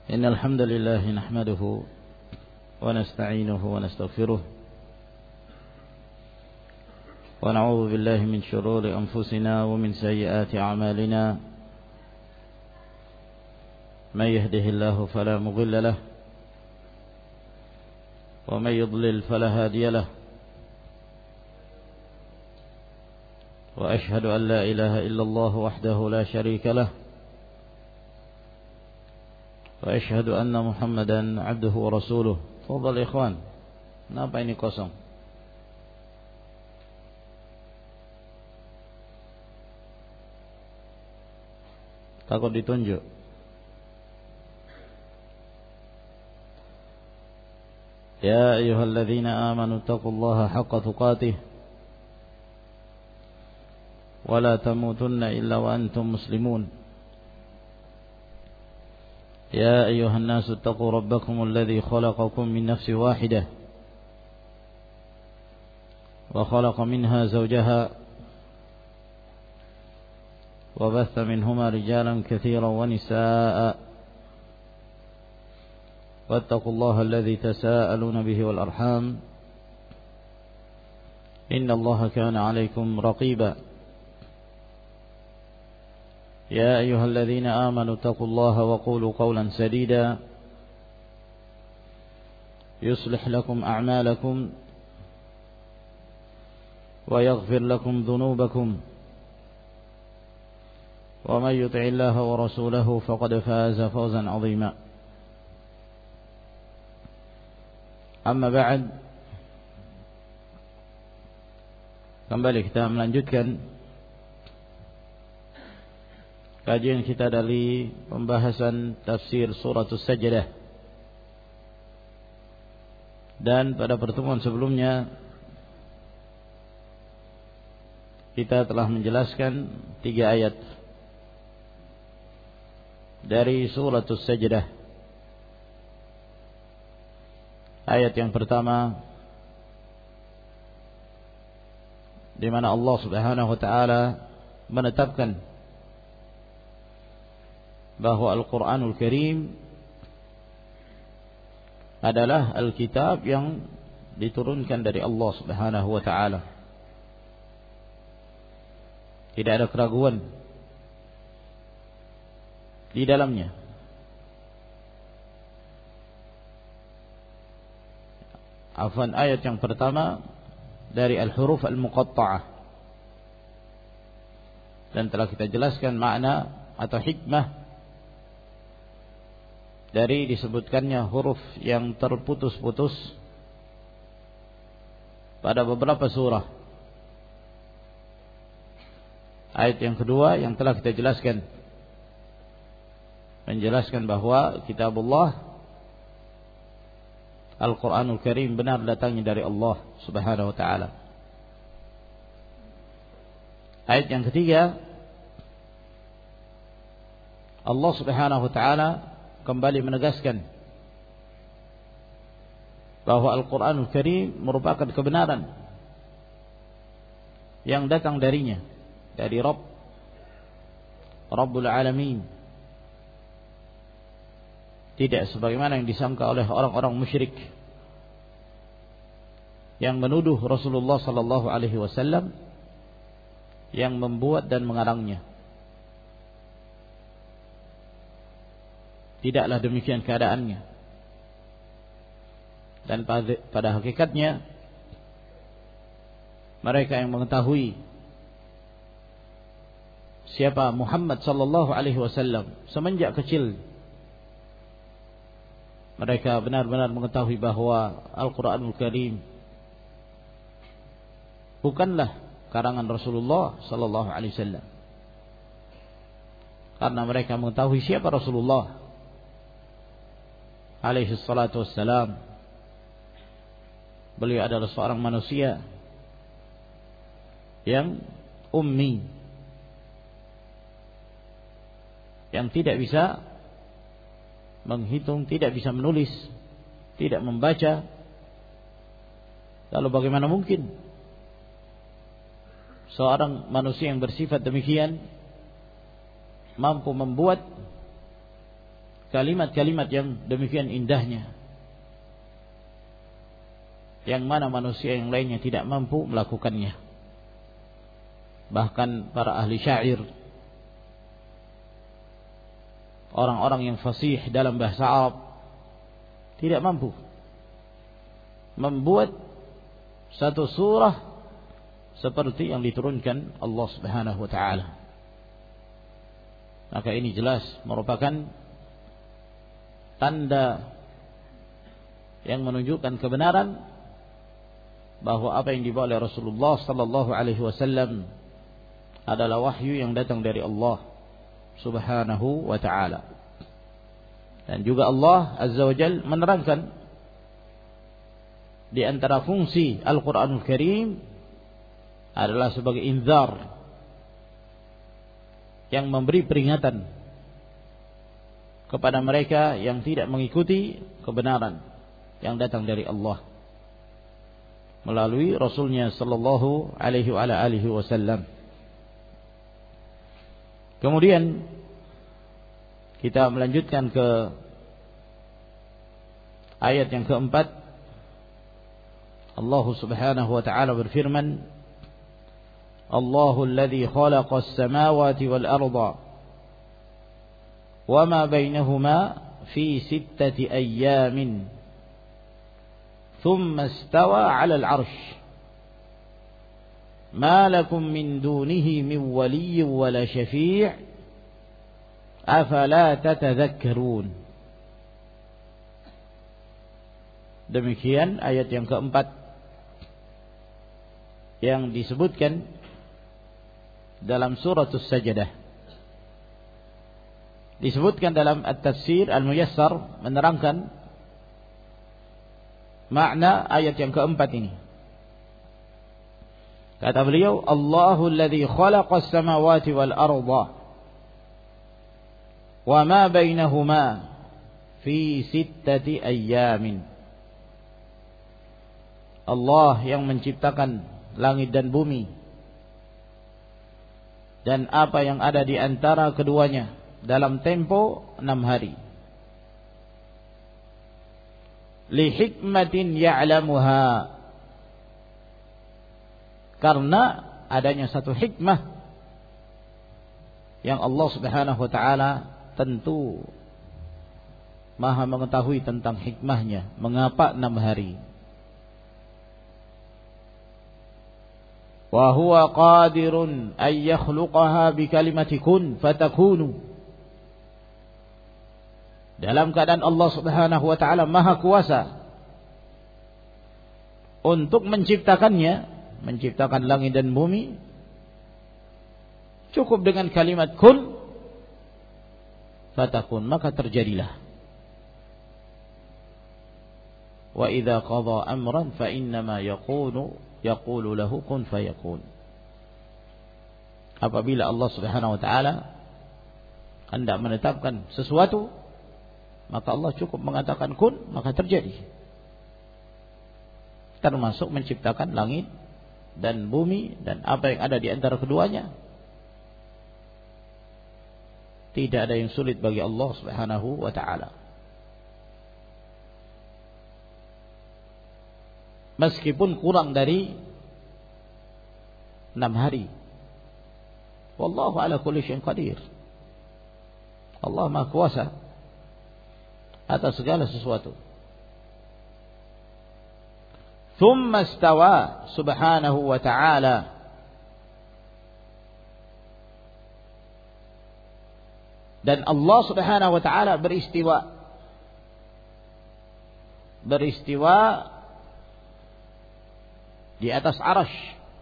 إن الحمد لله نحمده ونستعينه ونستغفره ونعوذ بالله من شرور أنفسنا ومن سيئات أعمالنا من يهده الله فلا مضل له ومن يضلل فلا هادي له وأشهد أن لا إله إلا الله وحده لا شريك له وأشهد أن محمدا عبده ورسوله. Fadhal ikhwan. Kenapa ini kosong? Takut ditunjuk. Ya ayyuhalladzina amanu taqullaha haqqa tuqatih wa la tamutunna illa wa antum muslimun. يا أيها الناس اتقوا ربكم الذي خلقكم من نفس واحدة وخلق منها زوجها وبث منهما رجالا كثيرا ونساء واتقوا الله الذي تساءلون به والأرحام إن الله كان عليكم رقيبا يا أيها الذين آمنوا اتقوا الله وقولوا قولا سديدا يصلح لكم أعمالكم ويغفر لكم ذنوبكم ومن يطع الله ورسوله فقد فاز فوزا عظيما. أما بعد, kembali kita melanjutkan kajian kita dari pembahasan tafsir surah As-Sajdah. Dan pada pertemuan sebelumnya kita telah menjelaskan 3 ayat dari surah As-Sajdah. Ayat yang pertama, di mana Allah Subhanahu wa taala menetapkan bahwa Al-Quranul Karim adalah Alkitab yang diturunkan dari Allah Subhanahu wa ta'ala. Tidak ada keraguan di dalamnya. Afwan, ayat yang pertama dari al-huruf al-muqatta'ah, dan telah kita jelaskan makna atau hikmah dari disebutkannya huruf yang terputus-putus pada beberapa surah. Ayat yang kedua yang telah kita jelaskan, menjelaskan bahwa kitabullah Al-Quranul Karim benar datangnya dari Allah Subhanahu wa ta'ala. Ayat yang ketiga, Allah Subhanahu wa ta'ala kembali menegaskan bahwa Al-Quranul Karim merupakan kebenaran yang datang darinya, dari Rabbul Alamin. Tidak sebagaimana yang disangka oleh orang-orang musyrik yang menuduh Rasulullah sallallahu alaihi wasallam yang membuat dan mengarangnya. Tidaklah demikian keadaannya. Dan pada hakikatnya mereka yang mengetahui siapa Muhammad sallallahu alaihi wasallam semenjak kecil, mereka benar-benar mengetahui bahwa Al-Quranul Karim bukanlah karangan Rasulullah sallallahu alaihi wasallam. Karena mereka mengetahui siapa Rasulullah alaihi salatu wassalam. Beliau adalah seorang manusia yang ummi, yang tidak bisa menghitung, tidak bisa menulis, tidak membaca. Lalu bagaimana mungkin seorang manusia yang bersifat demikian mampu membuat kalimat-kalimat yang demikian indahnya, yang mana manusia yang lainnya tidak mampu melakukannya. Bahkan para ahli syair, orang-orang yang fasih dalam bahasa Arab, tidak mampu membuat satu surah seperti yang diturunkan Allah Subhanahu wa taala. Maka ini jelas merupakan tanda yang menunjukkan kebenaran bahwa apa yang dibawa oleh Rasulullah sallallahu alaihi wasallam adalah wahyu yang datang dari Allah Subhanahu wa taala. Dan juga Allah Azza wa Jalla menerangkan di antara fungsi Al-Qur'anul Karim adalah sebagai inzar, yang memberi peringatan kepada mereka yang tidak mengikuti kebenaran yang datang dari Allah melalui Rasulnya sallallahu alaihi wa alihi wasallam. Kemudian kita melanjutkan ke ayat yang keempat. Allah Subhanahu wa taala berfirman, Allahul ladzi khalaqas samawati wal arda wama bainahuma fi 6 ayyamin thumma istawa 'alal 'arsy ma lakum min dunihi min waliyyin wala syafi' afala tatadhakkarun. Demikian ayat yang keempat yang disebutkan dalam surah As-Sajdah. Disebutkan dalam At-Tafsir Al-Muyassar menerangkan makna ayat yang keempat ini. Kata beliau, Allahul ladzi khalaqas samawati wal arda wa ma bainahuma fi 6 ayyamin. Allah yang menciptakan langit dan bumi dan apa yang ada di antara keduanya dalam tempo 6 hari. Li hikmatin ya'lamuha, karena adanya satu hikmah yang Allah Subhanahu wa taala tentu Maha mengetahui tentang hikmahnya, mengapa 6 hari. Wa huwa qadirun ay yakhluqaha bi kalimati kun fatakunu. Dalam keadaan Allah Subhanahu wa taala Maha kuasa untuk menciptakannya, menciptakan langit dan bumi, cukup dengan kalimat kun fatakun, maka terjadilah. Wa idza qada amran fa innama yaqulu lahu kun fayakun. Apabila Allah Subhanahu wa taala hendak menetapkan sesuatu, maka Allah cukup mengatakan kun, maka terjadi. Termasuk menciptakan langit dan bumi dan apa yang ada di antara keduanya. Tidak ada yang sulit bagi Allah Subhanahu wa taala. Meskipun kurang dari 6 hari. Wallahu ala kulli syai'in qadir. Allah Maha kuasa atas segala sesuatu. Thumma istawa subhanahu wa ta'ala dan Allah Subhanahu wa ta'ala beristiwa di atas arasy,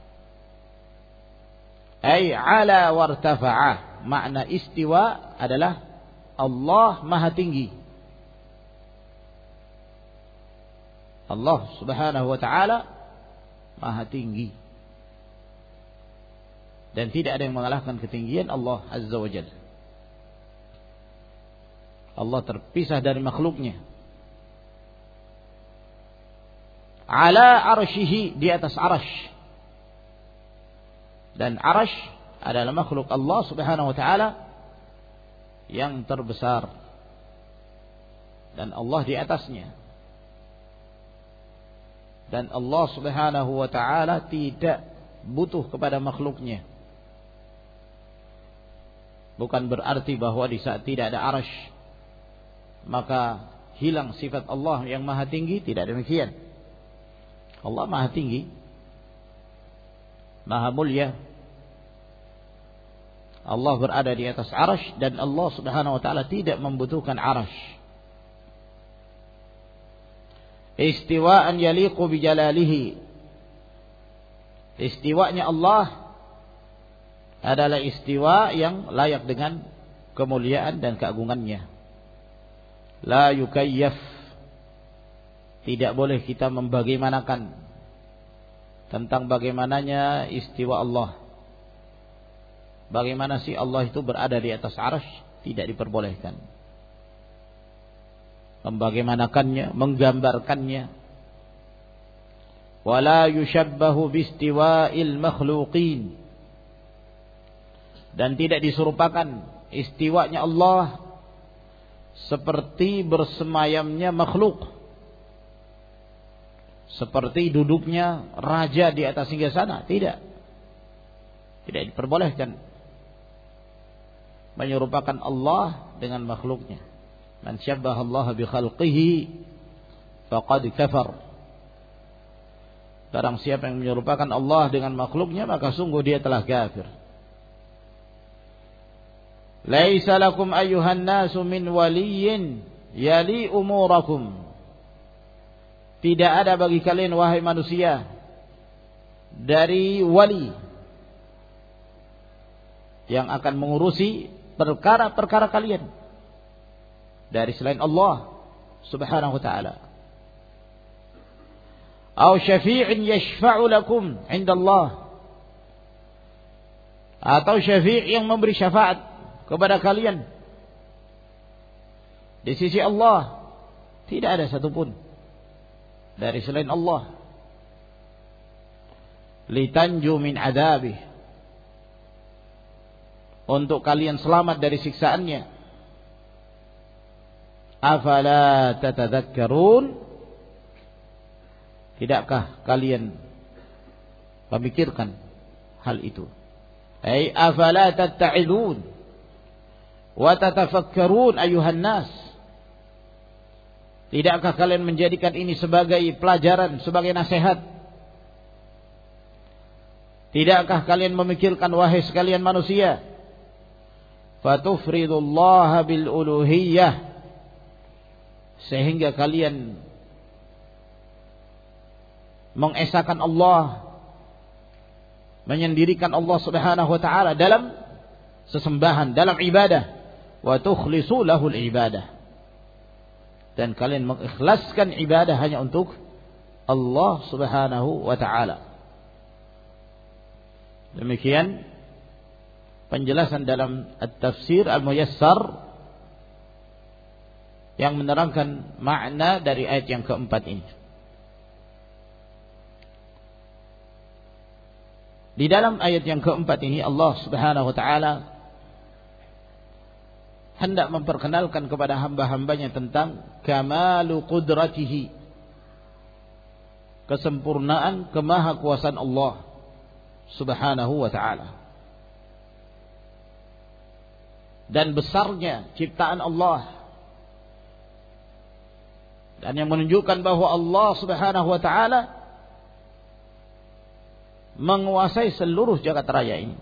ay ala wartafa'ah. Makna istiwa adalah Allah Maha tinggi. Allah Subhanahu wa ta'ala Maha tinggi, dan tidak ada yang mengalahkan ketinggian Allah Azza wa Jalla. Allah terpisah dari makhluknya. Ala arsyihi, di atas arasy. Dan arasy adalah makhluk Allah Subhanahu wa ta'ala yang terbesar, dan Allah di atasnya. Dan Allah Subhanahu wa taala tidak butuh kepada makhluknya. Bukan berarti bahwa di saat tidak ada arsy maka hilang sifat Allah yang maha tinggi, tidak demikian. Allah maha tinggi, maha mulia. Allah berada di atas arsy dan Allah Subhanahu wa taala tidak membutuhkan arsy. Istiwa'an yaliqu bi jalalihi. Istiwanya Allah adalah istiwa yang layak dengan kemuliaan dan keagungannya. La yukayyaf. Tidak boleh kita membagaimanakan tentang bagaimananya istiwa Allah. Bagaimana sih Allah itu berada di atas arsy? Tidak diperbolehkan. Membagaimanakannya, menggambarkannya. Wala yushabbahu bistiwa'il makhluqin. Dan tidak diserupakan istiwanya Allah seperti bersemayamnya makhluk, seperti duduknya raja di atas singgasana. Tidak diperbolehkan menyerupakan Allah dengan makhluknya. Man syabbaha Allah bi khalqihi faqad kafar. Barang siapa yang menyerupakan Allah dengan makhluknya, maka sungguh dia telah kafir. Laisa lakum ayyuhan nasu min waliyyin yali umurakum. Tidak ada bagi kalian wahai manusia dari wali yang akan mengurusi perkara-perkara kalian dari selain Allah Subhanahu wa taala. Aw syafi'in yashfa'u lakum 'inda Allah. Atau syafi' yang memberi syafaat kepada kalian di sisi Allah. Tidak ada satupun dari selain Allah. Litanju min adabih. Untuk kalian selamat dari siksaannya. Afala tatadzakkarun? Tidakkah kalian memikirkan hal itu? Ai afala tatta'idun wa tatafakkarun ayuhan nas? Tidakkah kalian menjadikan ini sebagai pelajaran, sebagai nasihat? Tidakkah kalian memikirkan wahai sekalian manusia? Fatufridullaha bil uluhiyah, sehingga kalian mengesahkan Allah, menyendirikan Allah Subhanahu wa taala dalam sesembahan, dalam ibadah. Wa tukhlisu lahul ibadah, dan kalian mengikhlaskan ibadah hanya untuk Allah Subhanahu wa taala. Demikian penjelasan dalam At-Tafsir Al-Muyassar yang menerangkan makna dari ayat yang keempat ini. Di dalam ayat yang keempat ini Allah Subhanahu wa taala hendak memperkenalkan kepada hamba-hambanya tentang kamalu qudratihi, kesempurnaan kemahakuasaan Allah Subhanahu wa taala, dan besarnya ciptaan Allah, dan yang menunjukkan bahwa Allah Subhanahu wa taala menguasai seluruh jagat raya ini.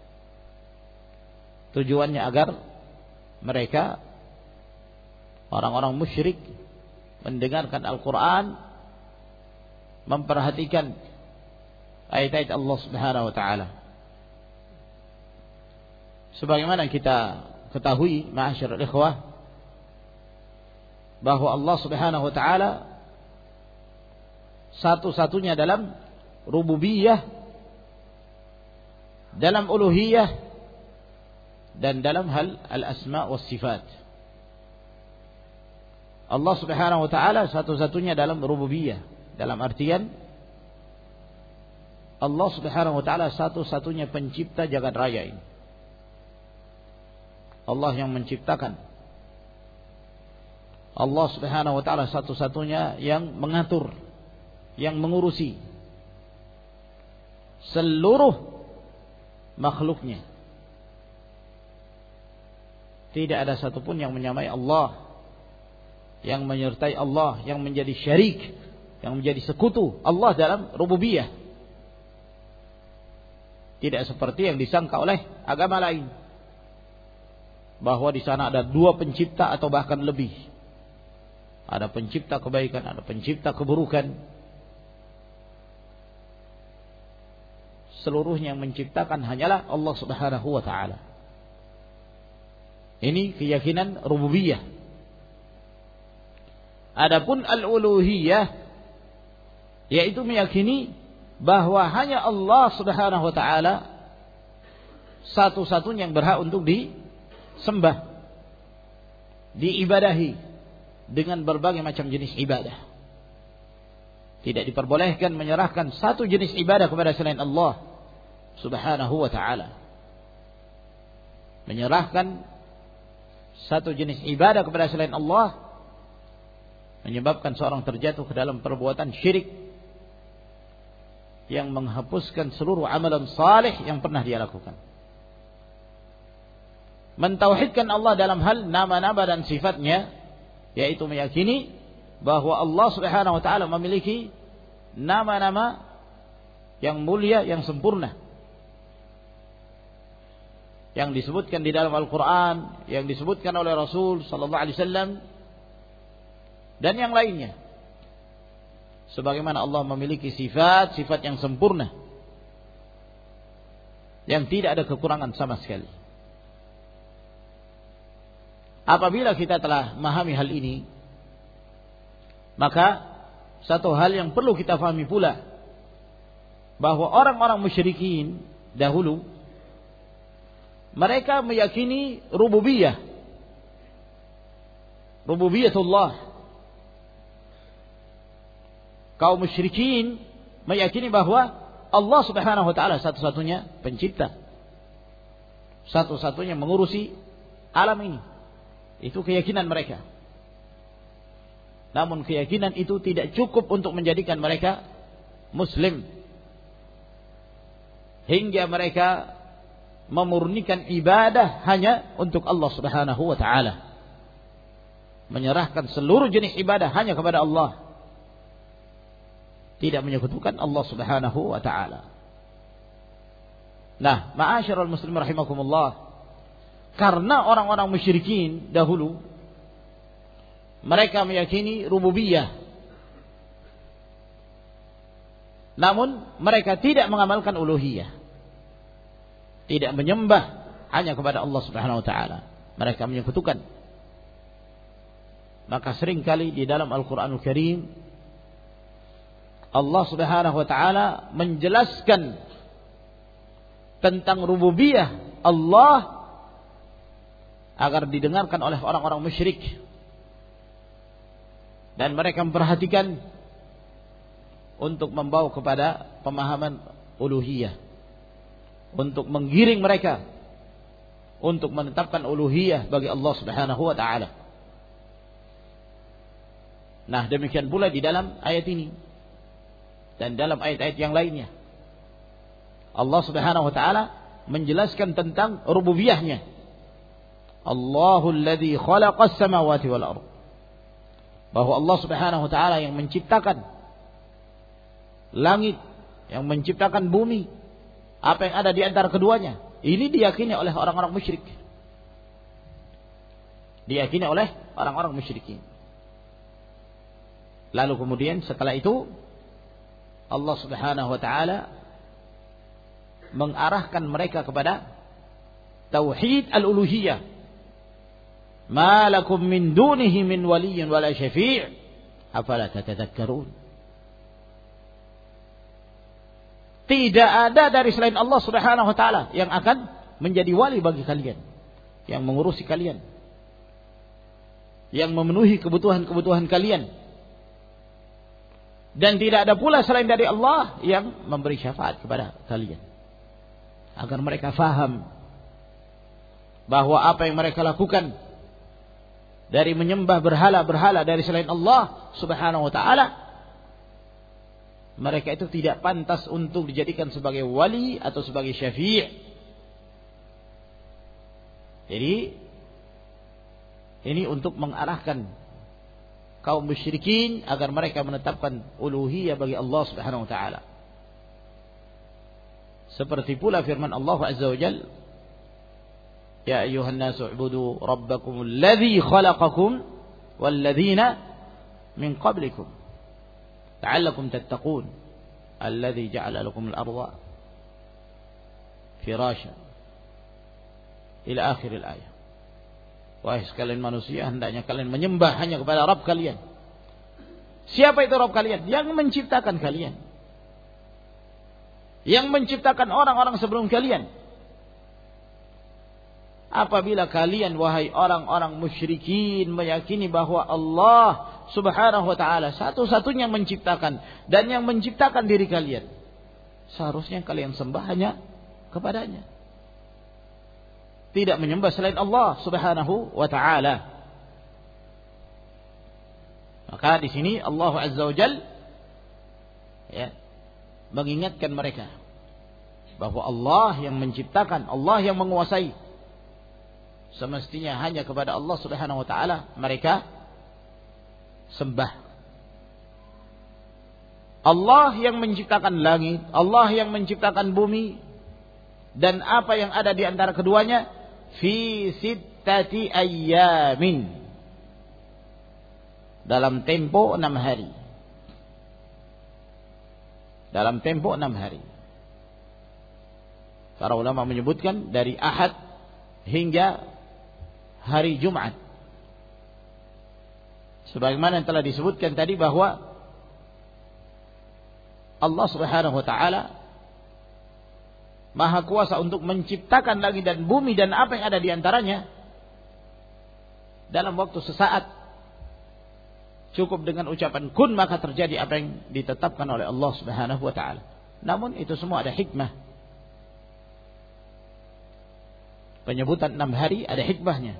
Tujuannya agar mereka, orang-orang musyrik, mendengarkan Al-Quran, memperhatikan ayat-ayat Allah Subhanahu wa taala. Sebagaimana kita ketahui, ma'asyiral ikhwah, bahwa Allah Subhanahu wa taala satu-satunya dalam rububiyah, dalam uluhiyah, dan dalam hal al-asma' was sifat. Allah Subhanahu wa taala satu-satunya dalam rububiyah, dalam artian Allah Subhanahu wa taala satu-satunya pencipta jagat raya ini. Allah yang menciptakan Allah Subhanahu wa taala satu-satunya yang mengatur, yang mengurusi seluruh makhluknya. Tidak ada satupun yang menyamai Allah, yang menyertai Allah, yang menjadi syarik, yang menjadi sekutu Allah dalam rububiyah. Tidak seperti yang disangka oleh agama lain, bahwa di sana ada dua pencipta atau bahkan lebih. Ada pencipta kebaikan, ada pencipta keburukan. Seluruhnya yang menciptakan hanyalah Allah Subhanahu wa taala. Ini keyakinan rububiyah. Adapun al-uluhiyah, yaitu meyakini bahwa hanya Allah Subhanahu wa taala satu-satunya yang berhak untuk disembah, diibadahi dengan berbagai macam jenis ibadah. Tidak diperbolehkan menyerahkan satu jenis ibadah kepada selain Allah Subhanahu wa ta'ala. Menyerahkan satu jenis ibadah kepada selain Allah menyebabkan seorang terjatuh ke dalam perbuatan syirik yang menghapuskan seluruh amalan saleh yang pernah dia lakukan. Mentauhidkan Allah dalam hal nama-nama dan sifatnya, yaitu meyakini bahwa Allah Subhanahu wa taala memiliki nama-nama yang mulia, yang sempurna, yang disebutkan di dalam Al-Qur'an, yang disebutkan oleh Rasul sallallahu alaihi wasallam, dan yang lainnya. Sebagaimana Allah memiliki sifat-sifat yang sempurna, yang tidak ada kekurangan sama sekali. Apabila kita telah memahami hal ini, maka satu hal yang perlu kita pahami pula, bahwa orang-orang musyrikin dahulu mereka meyakini rububiyah, rububiyatullah. Kaum musyrikin meyakini bahwa Allah Subhanahu wa taala satu-satunya pencipta, satu-satunya mengurusi alam ini. Itu keyakinan mereka. Namun keyakinan itu tidak cukup untuk menjadikan mereka muslim, hingga mereka memurnikan ibadah hanya untuk Allah Subhanahu wa taala, menyerahkan seluruh jenis ibadah hanya kepada Allah, tidak menyekutukan Allah Subhanahu wa taala. Nah, ma'asyiral muslimin rahimakumullah, karena orang-orang musyrikin dahulu mereka meyakini rububiyah, namun mereka tidak mengamalkan uluhiyah, tidak menyembah hanya kepada Allah Subhanahu wa taala, mereka menyekutukan. Maka seringkali di dalam Al-Qur'anul Karim Allah Subhanahu wa taala menjelaskan tentang rububiyah Allah agar didengarkan oleh orang-orang musyrik, dan mereka memperhatikan untuk membawa kepada pemahaman uluhiyah, untuk menggiring mereka untuk menetapkan uluhiyah bagi Allah Subhanahu wa taala. Nah, demikian pula di dalam ayat ini dan dalam ayat-ayat yang lainnya Allah Subhanahu wa taala menjelaskan tentang rububiyahnya. Allahul ladzi khalaqas samawati wal ardh, bahwa Allah Subhanahu wa taala yang menciptakan langit, yang menciptakan bumi, apa yang ada di antara keduanya. Ini diyakini oleh orang-orang musyrik, diyakini oleh orang-orang musyrikin. Lalu kemudian setelah itu Allah Subhanahu wa taala mengarahkan mereka kepada tauhid al-uluhiyah. Ma lakum min dunihi min waliyyin wala syafi' afala tatadhakkarun. Tidak ada dari selain Allah Subhanahu wa taala yang akan menjadi wali bagi kalian, yang mengurusi kalian, yang memenuhi kebutuhan-kebutuhan kalian. Dan tidak ada pula selain dari Allah yang memberi syafaat kepada kalian, agar mereka faham bahwa apa yang mereka lakukan dari menyembah berhala-berhala dari selain Allah Subhanahu wa taala, mereka itu tidak pantas untuk dijadikan sebagai wali atau sebagai syafi'. Jadi ini untuk mengarahkan kaum musyrikin agar mereka menetapkan uluhiyah bagi Allah Subhanahu wa taala. Seperti pula firman Allah Azza wa Jalla, ya ayyuhan nasu ubudu rabbakumul ladzi khalaqakum wal ladzina min qablikum la'allakum tattaqun alladzi ja'ala lakumul arda firasya ila akhir al-ayah. Wahai sekalian manusia, hendaknya kalian menyembah hanya kepada Rabb kalian. Siapa itu Rabb kalian? Yang menciptakan kalian, yang menciptakan orang-orang sebelum kalian. Apabila kalian, wahai orang-orang musyrikin, meyakini bahwa Allah Subhanahu wa taala satu-satunya yang menciptakan dan yang menciptakan diri kalian, seharusnya kalian sembah hanya kepadanya, tidak menyembah selain Allah Subhanahu wa taala. Maka di sini Allah Azza wa Jalla mengingatkan mereka bahwa Allah yang menciptakan, Allah yang menguasai, semestinya hanya kepada Allah Subhanahu wa taala mereka sembah. Allah yang menciptakan langit, Allah yang menciptakan bumi dan apa yang ada di antara keduanya, fi sittati ayyamin, dalam tempo 6 hari. Dalam tempo 6 hari. Para ulama menyebutkan dari Ahad hingga hari Jumat. Sebagaimana yang telah disebutkan tadi bahwa Allah Subhanahu wa taala Maha kuasa untuk menciptakan langit dan bumi dan apa yang ada di antaranya dalam waktu sesaat. Cukup dengan ucapan kun maka terjadi apa yang ditetapkan oleh Allah Subhanahu wa taala. Namun itu semua ada hikmah. Penyebutan 6 hari ada hikmahnya.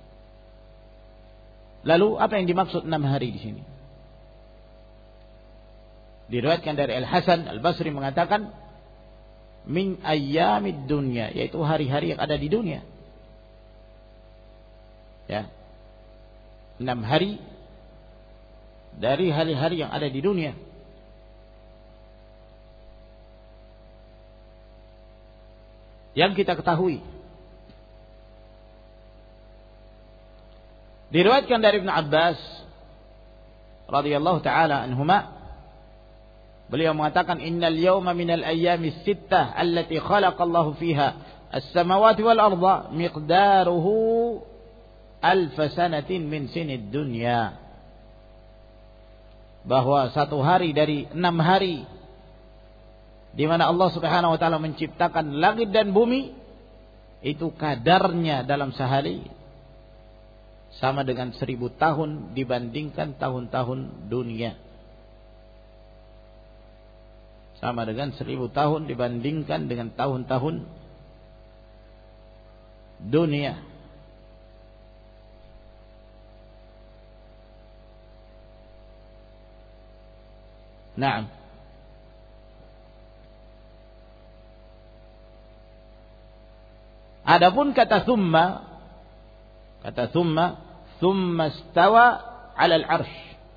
Lalu apa yang dimaksud 6 hari di sini? Diriwayatkan dari Al-Hasan Al-Basri mengatakan min ayyamid dunya, yaitu hari-hari yang ada di dunia. Ya. 6 hari dari hari-hari yang ada di dunia. Yang kita ketahui, diriwayatkan dari Ibnu Abbas radhiyallahu taala anhuma, beliau mengatakan innal yawma minal ayyamis sittah allati khalaqallahu fiha as-samawati wal arda miqdaruhu alf sanatin min sinid dunya. Bahwa satu hari dari 6 hari di mana Allah Subhanahu wa taala menciptakan langit dan bumi, itu kadarnya dalam sehari sama dengan 1000 tahun dibandingkan tahun-tahun dunia. Sama dengan 1000 tahun dibandingkan dengan tahun-tahun dunia. Naam. Adapun kata thumma istawa 'ala al-'arsy,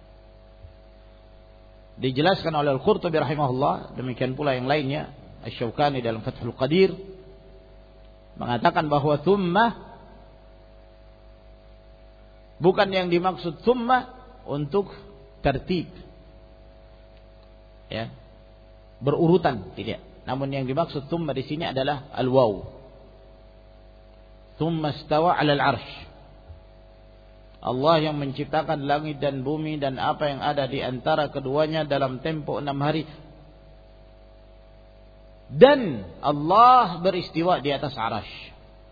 dijelaskan oleh Al-Qurtubi rahimahullah, demikian pula yang lainnya, Asy-Syaukani dalam Fathul Qadir mengatakan bahwa thumma bukan yang dimaksud thumma untuk tertib, ya, berurutan, tidak. Namun yang dimaksud thumma di sini adalah al-waw. Thumma istawa 'ala al-'arsy. Allah yang menciptakan langit dan bumi dan apa yang ada di antara keduanya dalam tempo 6 hari. Dan Allah beristiwa di atas arasy.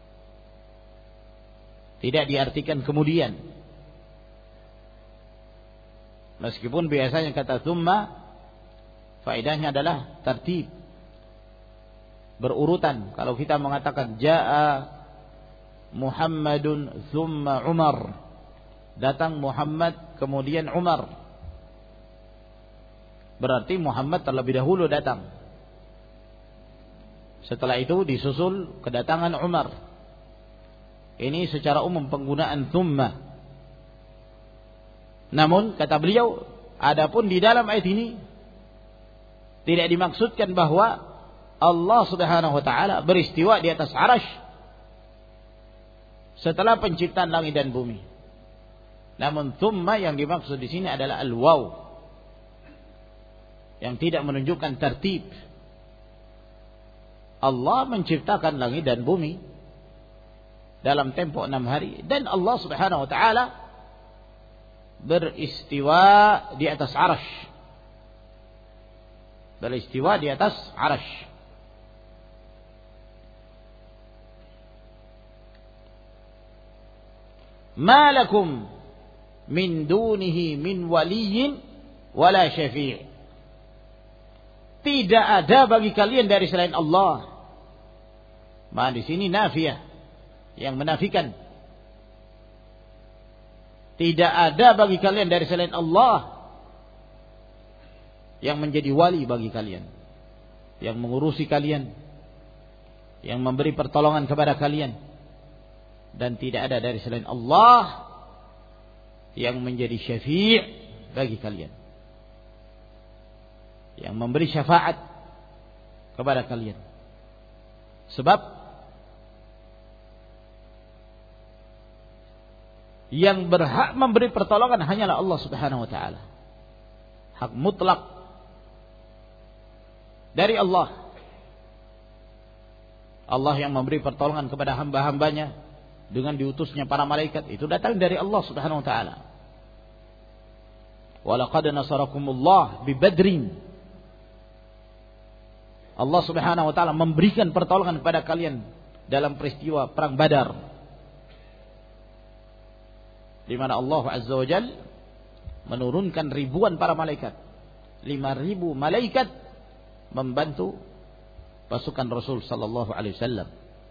Tidak diartikan kemudian. Meskipun biasanya kata thumma faedahnya adalah tertib, berurutan. Kalau kita mengatakan jaa Muhammadun thumma Umar, Datang Muhammad, kemudian Umar. Berarti Muhammad terlebih dahulu datang. Setelah itu disusul kedatangan Umar. Ini secara umum penggunaan thumma. Namun kata beliau, adapun di dalam ayat ini tidak dimaksudkan bahwa Allah Subhanahu wa taala beristiwa di atas arasy setelah penciptaan langit dan bumi. Namun thumma yang dimaksud di sini adalah al-waw, yang tidak menunjukkan tertib. Allah menciptakan langit dan bumi dalam tempo 6 hari, dan Allah Subhanahu wa taala beristiwa di atas arasy. Beristiwa di atas arasy. Ma lakum min dunihi min waliyyin wala syafi'. Tidak ada bagi kalian dari selain Allah. Ma di sini nafiyah, yang menafikan. Tidak ada bagi kalian dari selain Allah yang menjadi wali bagi kalian, yang mengurusi kalian, yang memberi pertolongan kepada kalian. Dan tidak ada dari selain Allah yang menjadi syafi' bagi kalian, yang memberi syafaat kepada kalian. Sebab yang berhak memberi pertolongan hanyalah Allah Subhanahu wa taala. Hak mutlak dari Allah. Allah yang memberi pertolongan kepada hamba-hambanya dengan diutusnya para malaikat, itu datang dari Allah Subhanahu wa taala. Wa laqad nasarakumullah bi Badrin. Allah Subhanahu wa taala memberikan pertolongan kepada kalian dalam peristiwa perang Badar, di mana Allah Azza wa Jalla menurunkan ribuan para malaikat. 5.000 malaikat membantu pasukan Rasul sallallahu alaihi wasallam.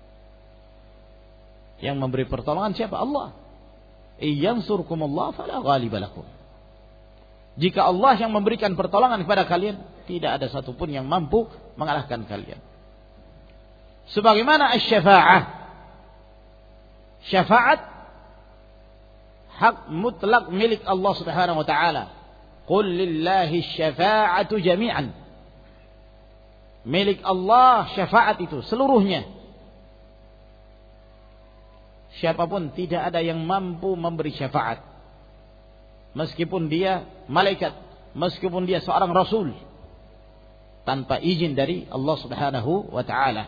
Yang memberi pertolongan siapa? Allah. Iyansurkumullah fala ghaliba lakum. Jika Allah yang memberikan pertolongan kepada kalian, tidak ada satupun yang mampu mengalahkan kalian. Sebagaimana asy-syafa'ah. Syafaat hak mutlak milik Allah Subhanahu wa taala. Qul lillahi asy-syafa'atu jami'an. Milik Allah syafaat itu seluruhnya. Siapapun tidak ada yang mampu memberi syafaat, meskipun dia malaikat, meskipun dia seorang rasul, tanpa izin dari Allah Subhanahu wa taala,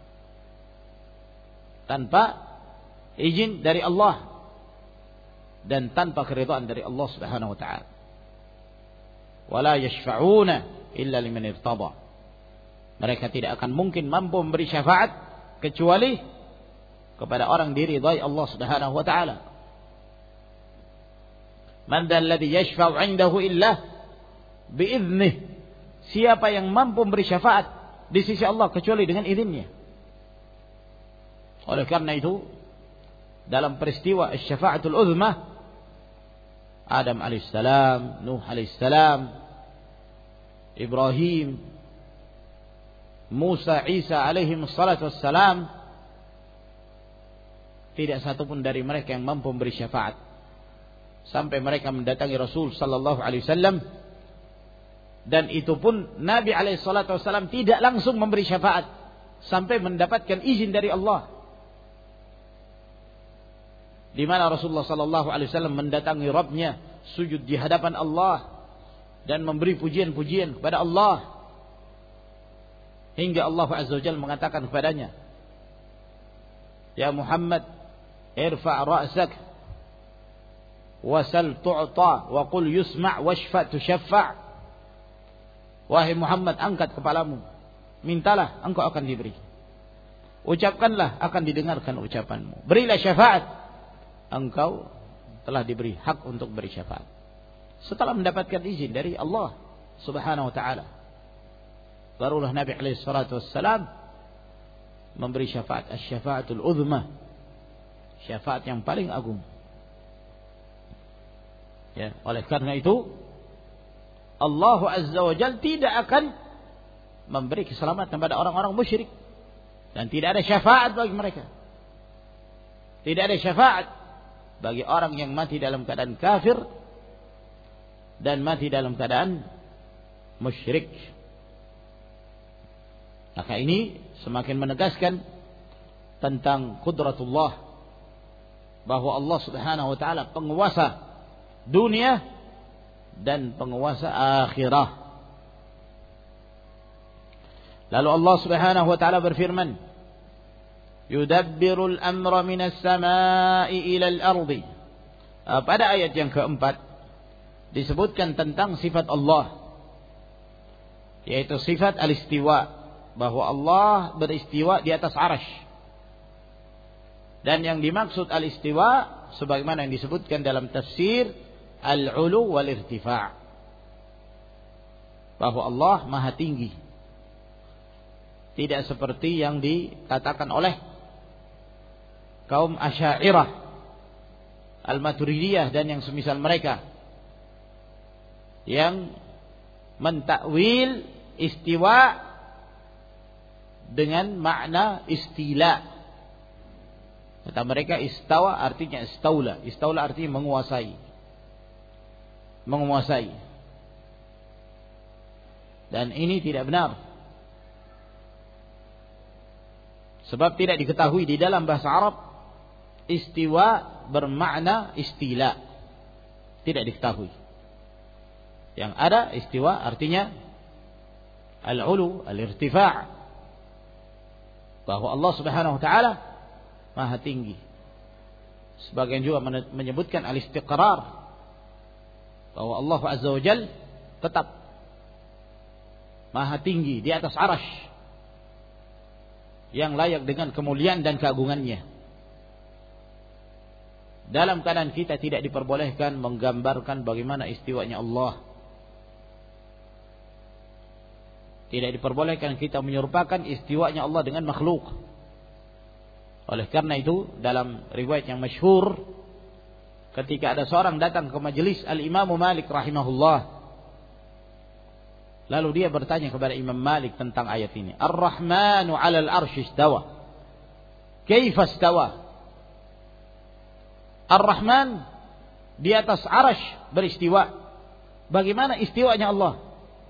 tanpa izin dari Allah dan tanpa keridhaan dari Allah Subhanahu wa taala. Wala yashfa'una illa liman irtada. Mereka tidak akan mungkin mampu memberi syafaat kecuali kepada orang diridhai Allah Subhanahu wa taala. Man dzal ladzi yashfa'u 'indahu illa bi'idzni. Siapa yang mampu memberi syafaat di sisi Allah kecuali dengan izinnya. Oleh karena itu, dalam peristiwa asy-syafa'atul uzmah, Adam alaihissalam, Nuh alaihissalam, Ibrahim, Musa, Isa alaihim salatu wassalam, tidak satupun dari mereka yang mampu memberi syafaat sampai mereka mendatangi Rasul sallallahu alaihi wasallam, dan itu pun Nabi alaihi salatu wasallam tidak langsung memberi syafaat sampai mendapatkan izin dari Allah. Di mana Rasulullah sallallahu alaihi wasallam mendatangi Rabbnya, sujud di hadapan Allah dan memberi pujian-pujian kepada Allah, hingga Allah Azza wa Jalla mengatakan kepadanya, "Ya Muhammad, irfa' ra'sak wasal tu'ta wa qul yusma' washfa' tushaffa'." Wahai Muhammad, angkat kepalamu, mintalah, engkau akan diberi. Ucapkanlah, akan didengarkan ucapanmu. Berilah syafaat, engkau telah diberi hak untuk beri syafaat. Setelah mendapatkan izin dari Allah Subhanahu wa taala, barulah Nabi alaihi salatu wassalam memberi syafaat, asy-syafa'atul uzma, syafaat yang paling agung. Ya, oleh karena itu Allah Azza wa Jalla tidak akan memberi keselamatan kepada orang-orang musyrik, dan tidak ada syafaat bagi mereka. Tidak ada syafaat bagi orang yang mati dalam keadaan kafir dan mati dalam keadaan musyrik. Maka ini semakin menegaskan tentang qudratullah, bahwa Allah Subhanahu wa taala penguasa dunia dan penguasa akhirah. Lalu Allah Subhanahu wa taala berfirman, yudabbirul amra minas samai ilal ardi. Pada ayat yang keempat disebutkan tentang sifat Allah, yaitu sifat al-istiwa, bahwa Allah beristiwa di atas arasy. Dan yang dimaksud al-istiwa sebagaimana yang disebutkan dalam tafsir al-ulu wal irtifa', bahwa Allah maha tinggi, tidak seperti yang dikatakan oleh kaum Asy'ariyah, Al-Maturidiyah dan yang semisal mereka, yang mentakwil istiwa dengan makna istila. Kata mereka istawa artinya istaula. Istaula artinya menguasai. Menguasai. Dan ini tidak benar. Sebab tidak diketahui di dalam bahasa Arab istiwa bermakna istila. Tidak diketahui. Yang ada istiwa artinya al-ulu, al-irtifa'. Bahwa Allah Subhanahu wa taala maha tinggi. Sebagian juga menyebutkan al-istiqrar, bahwa Allah Azza wa Jalla tetap maha tinggi di atas arasy yang layak dengan kemuliaan dan keagungannya. Dalam keadaan kita tidak diperbolehkan menggambarkan bagaimana istiwanya Allah. Tidak diperbolehkan kita menyerupakan istiwanya Allah dengan makhluk. Oleh karena itu dalam riwayat yang masyhur, ketika ada seorang datang ke majelis Al-Imam Malik rahimahullah, lalu dia bertanya kepada Imam Malik tentang ayat ini, Ar-Rahmanu 'alal 'arsy istawa. Kaifa istawa? Ar-Rahman di atas arasy beristiwa. Bagaimana istiwanya Allah?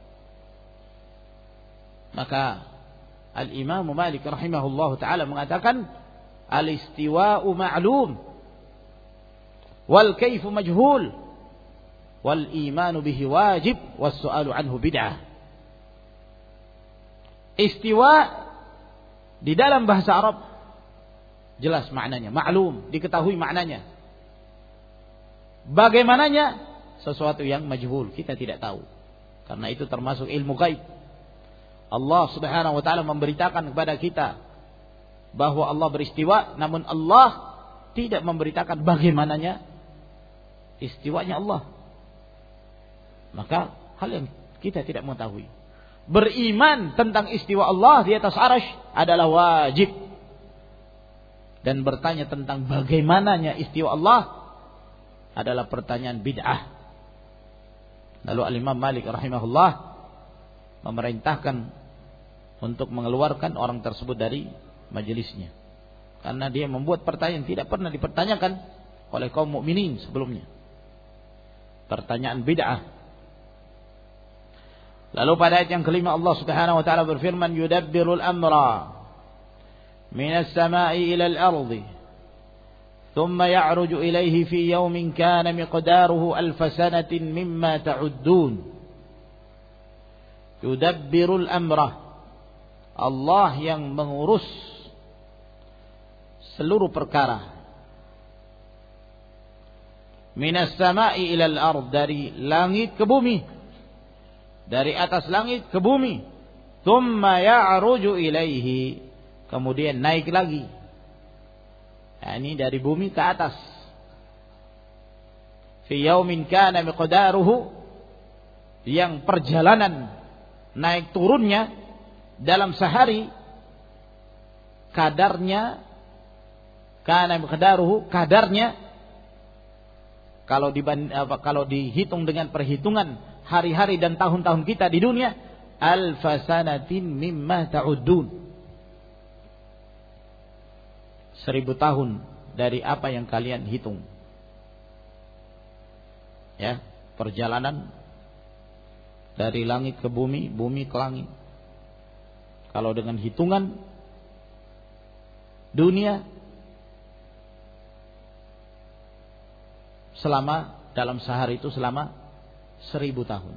Maka Al-Imam Malik rahimahullah taala mengatakan, al-istiwa'u ma'lum wal kaifu majhul wal imanu bihi wajib was su'alu anhu bid'ah. Istiwa di dalam bahasa Arab jelas maknanya, ma'lum, diketahui maknanya. Bagaimananya sesuatu yang majhul, kita tidak tahu. Karena itu termasuk ilmu gaib. Allah Subhanahu wa taala memberitakan kepada kita bahwa Allah beristiwa, namun Allah tidak memberitakan bagaimananya istiwanya Allah. Maka hal yang kita tidak mengetahui. Beriman tentang istiwa Allah di atas arasy adalah wajib. Dan bertanya tentang bagaimananya istiwa Allah adalah pertanyaan bid'ah. Lalu Al-Imam Malik rahimahullah memerintahkan untuk mengeluarkan orang tersebut dari majelisnya, karena dia membuat pertanyaan tidak pernah dipertanyakan oleh kaum mukminin sebelumnya, pertanyaan bid'ah. Lalu pada ayat yang kelima Allah Subhanahu wa taala berfirman, yudabbirul amra minas samai ilal ardi thumma ya'ruju ilaihi fi yawmin kana miqdaruhu alf sanatin mimma ta'uddun. Yudabbirul amra, Allah yang mengurus seluruh perkara. Minas samai ilal ard, dari langit ke bumi, dari atas langit ke bumi. Thumma ya'ruju ilaihi, kemudian naik lagi. Nah, ini dari bumi ke atas. Fi yaumin kana miqdaruhu, yang perjalanan naik turunnya dalam sehari kadarnya, kana miqdaruhu, kadarnya kalau dihitung dengan perhitungan hari-hari dan tahun-tahun kita di dunia, alfasanatin mimma ta'uddun. 1000 tahun dari apa yang kalian hitung. Ya, perjalanan dari langit ke bumi, bumi ke langit. Kalau dengan hitungan dunia, dalam sehari itu selama 1000 tahun.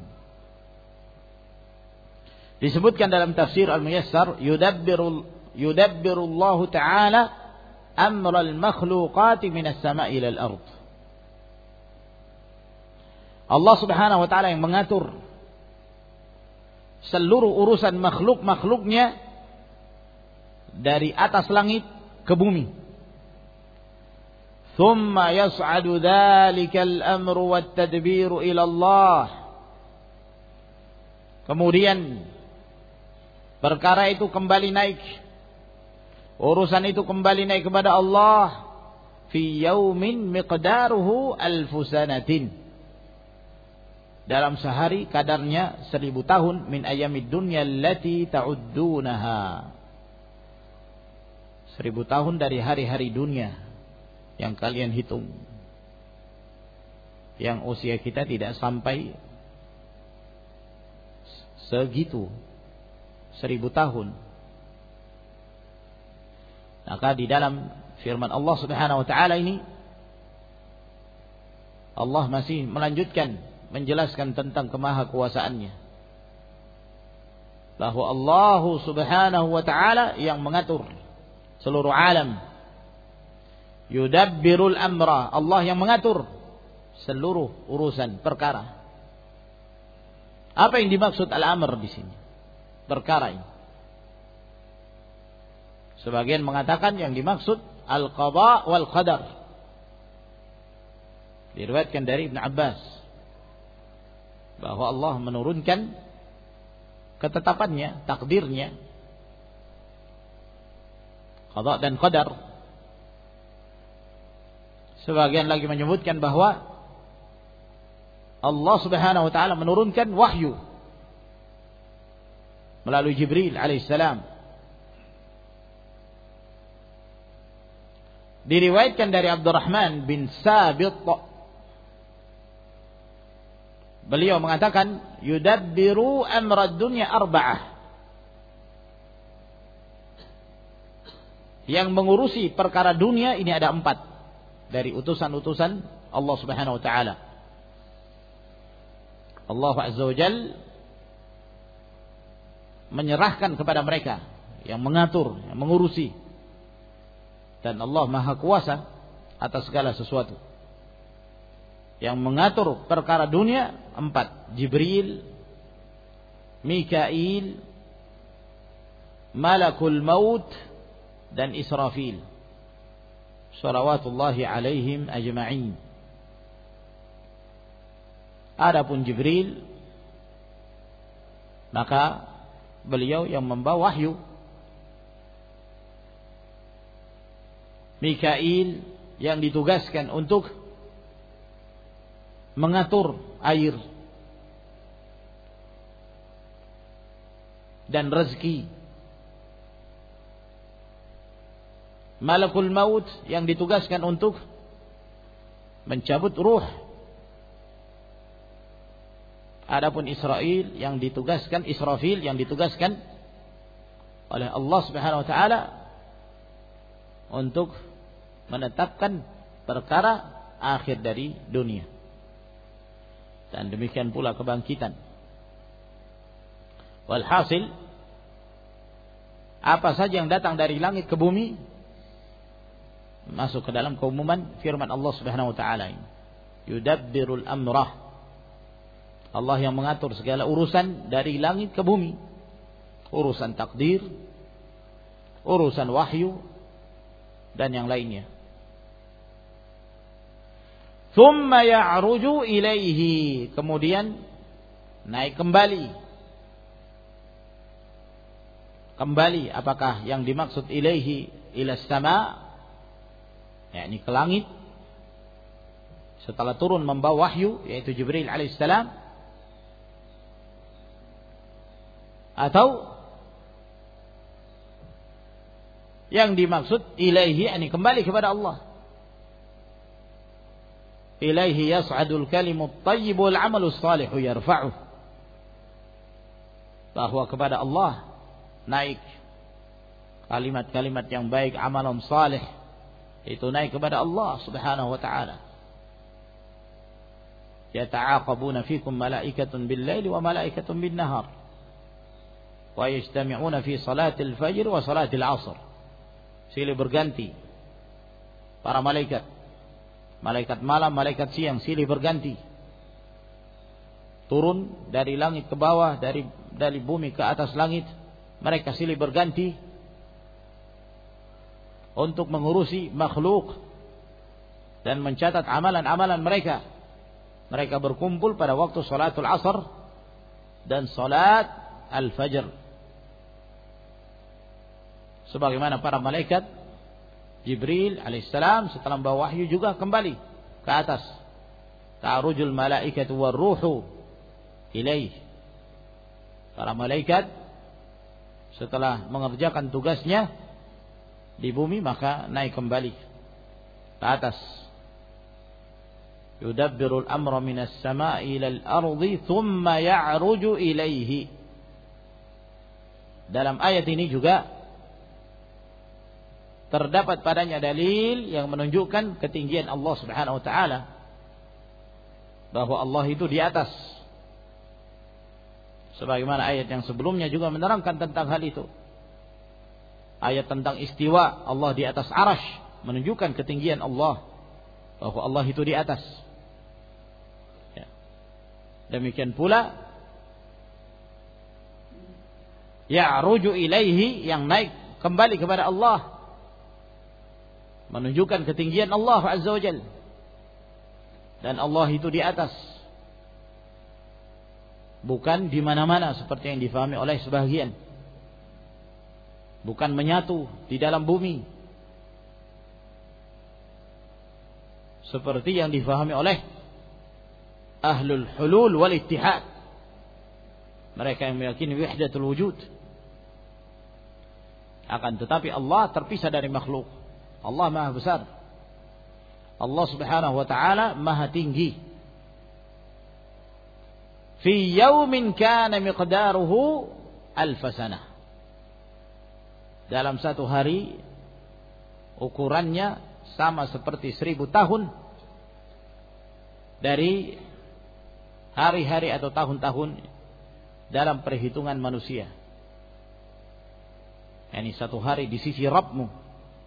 Disebutkan dalam tafsir Al-Muyassar, yudabbirullahu ta'ala amral makhluqati minas sama'i ilal ard. Allah Subhanahu wa ta'ala yang mengatur seluruh urusan makhluk-makhluknya dari atas langit ke bumi. ثم يصعد ذلك الأمر والتدبير إلى الله. Kemudian perkara itu kembali naik, urusan itu kembali naik kepada Allah. Fi yaumin miqdaruhu alfu sanatin. Dalam sehari kadarnya 1000 tahun. Min ayamid dunya allati ta'uddunaha. 1000 tahun dari hari-hari dunia yang kalian hitung, yang usia kita tidak sampai segitu, 1000 tahun. Maka di dalam firman Allah Subhanahu wa ta'ala ini, Allah masih melanjutkan menjelaskan tentang kemahakuasaannya, bahwa Allah Subhanahu wa ta'ala yang mengatur seluruh alam. Yudabbirul amra, Allah yang mengatur seluruh urusan perkara. Apa yang dimaksud al-amr di sini? Perkara ini. Sebagian mengatakan yang dimaksud al-qada wal qadar. Diriwayatkan dari Ibn Abbas bahwa Allah menurunkan ketetapannya, takdirnya, qada dan qadar. Sebagian lagi menyebutkan bahwa Allah Subhanahu wa ta'ala menurunkan wahyu melalui Jibril alaihissalam. Diriwayatkan dari Abdurrahman bin Sabit, beliau mengatakan, yudabbiru amrad dunya arba'ah. Yang mengurusi perkara dunia ini ada 4 dari utusan-utusan Allah Subhanahu wa ta'ala. Allah Azza wa Jal menyerahkan kepada mereka yang mengatur, yang mengurusi. Dan Allah Maha Kuasa atas segala sesuatu. Yang mengatur perkara dunia 4. Jibril, Mikail, Malakul Maut, dan Israfil. Shalawatullahi alaihim ajma'in. Adapun Jibril, maka beliau yang membawa wahyu. Mikail yang ditugaskan untuk mengatur air dan rezeki. Malakul Maut yang ditugaskan untuk mencabut ruh. Adapun Israfil yang ditugaskan oleh Allah Subhanahu wa ta'ala untuk menetapkan perkara akhir dari dunia. Dan demikian pula kebangkitan. Walhasil, apa saja yang datang dari langit ke bumi masuk ke dalam keumuman firman Allah Subhanahu wa ta'ala ini. Yudabbirul amrah. Allah yang mengatur segala urusan dari langit ke bumi. Urusan takdir, urusan wahyu, dan yang lainnya. Thumma ya'ruju ilaihi. Kemudian naik kembali. Kembali, apakah yang dimaksud ilaihi ila sama', yakni ke langit, setelah turun membawa wahyu, yaitu Jibril alaihissalam, atau yang dimaksud ilaihi, ini kembali kepada Allah. Ilaihi yas'adul kalimut thayyib wal 'amalus shalihu yarfa'uh. Bahwa kepada Allah naik kalimat-kalimat yang baik, amalan saleh itu naik kepada Allah Subhanahu wa taala. Yata'aqabuna fikum malaikatun bil-laili wa malaikatun bin-nahar. Wa yajtami'una fi salatil fajr wa salatil 'asr. Silih berganti para malaikat. Malaikat malam, malaikat siang silih berganti. Turun dari langit ke bawah, dari bumi ke atas langit, mereka silih berganti untuk mengurusi makhluk dan mencatat amalan-amalan mereka. Mereka berkumpul pada waktu salatul asar dan salat al-fajr. Sebagaimana para malaikat Jibril alaihissalam setelah membawa wahyu juga kembali ke atas. Ta'rujul malaikatu war-ruhu ilaih. Para malaikat setelah mengerjakan tugasnya di bumi maka naik kembali ke atas. Yudabbirul amra minas sama'i ilal ardi thumma ya'ruju ilaihi. Dalam ayat ini juga terdapat padanya dalil yang menunjukkan ketinggian Allah Subhanahu wa taala, bahwa Allah itu di atas. Sebagaimana ayat yang sebelumnya juga menerangkan tentang hal itu. Ayat tentang istiwa Allah di atas arasy menunjukkan ketinggian Allah, bahwa Allah itu di atas. Ya. Demikian pula ya'ruju ilaihi, yang naik kembali kepada Allah, menunjukkan ketinggian Allah Azza wa Jalla. Dan Allah itu di atas, bukan di mana-mana seperti yang difahami oleh sebagian. Bukan menyatu di dalam bumi seperti yang difahami oleh ahlul hulul wal ittihad, mereka yang meyakini wahdatul wujud. Akan tetapi Allah terpisah dari makhluk. Allah maha besar. Allah Subhanahu wa ta'ala maha tinggi. Fi yaumin kana miqdaruhu alf sanah. Dalam satu hari ukurannya sama seperti 1000 tahun dari hari-hari atau tahun-tahun dalam perhitungan manusia. Yani satu hari di sisi Rabbmu,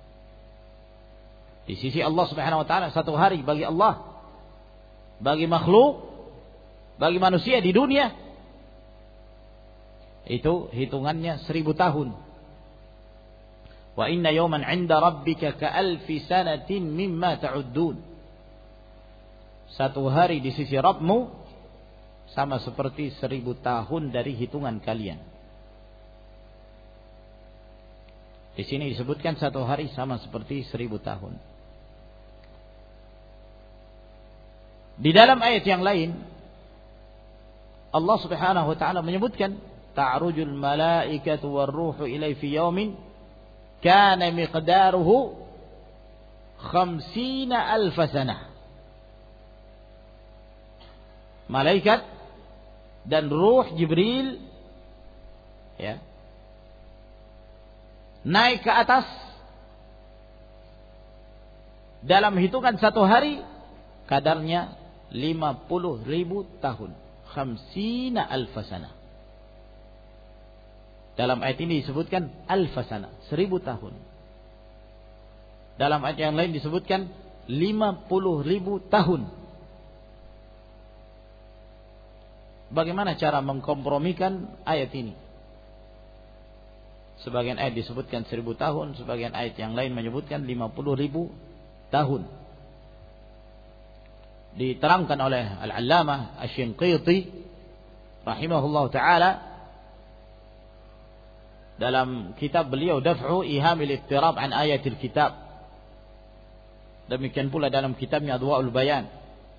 di sisi Allah Subhanahu wa taala satu hari bagi Allah, bagi makhluk, bagi manusia di dunia itu hitungannya 1000 tahun. Wa inna yawman 'inda rabbika ka'alfi sanatin mimma ta'uddun. Satu hari di sisi Rabbmu sama seperti 1000 tahun dari hitungan kalian. Di sini disebutkan satu hari sama seperti 1000 tahun. Di dalam ayat yang lain Allah Subhanahu wa taala menyebutkan ta'rujul malaikatu war-ruhu ilaihi fi yaumin kana miqdaruhu 50,000 sanah. Malaikat dan ruh Jibril ya naik ke atas dalam hitungan satu hari kadarnya 50.000 tahun, 50,000 sanah. Dalam ayat ini disebutkan alf sanah, 1000 tahun. Dalam ayat yang lain disebutkan 50.000 tahun. Bagaimana cara mengkompromikan ayat ini? Sebagian ayat disebutkan 1000 tahun, sebagian ayat yang lain menyebutkan 50.000 tahun. Diterangkan oleh Al-Allamah Asy-Shinqiti rahimahullah ta'ala dalam kitab beliau Daf'u Ihamil Ittirab an Ayatil Kitab. Demikian pula dalam kitabnya Adwa'ul Bayan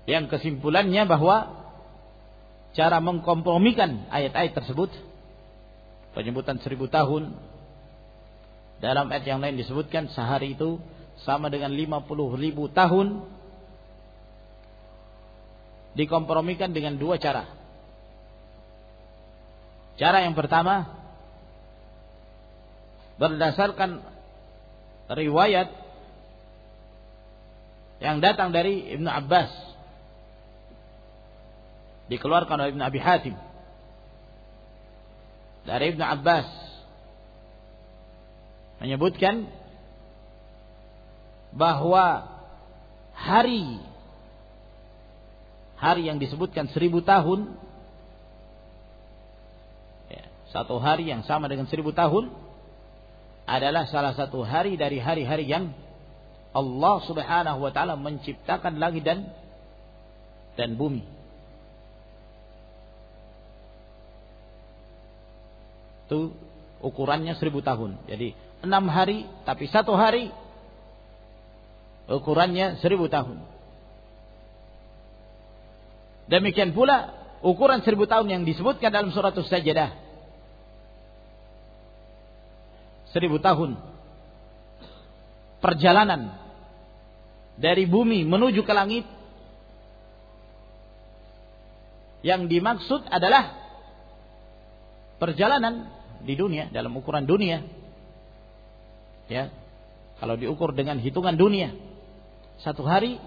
Yang kesimpulannya bahwa cara mengkompromikan ayat-ayat tersebut, penyebutan 1000 tahun, dalam ayat yang lain disebutkan sehari itu sama dengan 50.000 tahun, dikompromikan dengan dua cara. Cara yang pertama, berdasarkan riwayat yang datang dari Ibnu Abbas, dikeluarkan oleh Ibnu Abi Hatim dari Ibnu Abbas, menyebutkan bahwa hari yang disebutkan 1000 tahun, satu hari yang sama dengan 1000 tahun, adalah salah satu hari dari hari-hari yang Allah Subhanahu wa taala menciptakan langit dan bumi. Itu ukurannya 1000 tahun. Jadi 6 hari, tapi satu hari ukurannya 1000 tahun. Demikian pula ukuran 1000 tahun yang disebutkan dalam surat As-Sajdah. 1000 tahun perjalanan dari bumi menuju ke langit. Yang dimaksud adalah perjalanan di dunia, dalam ukuran dunia. Ya. Kalau diukur dengan hitungan dunia, satu hari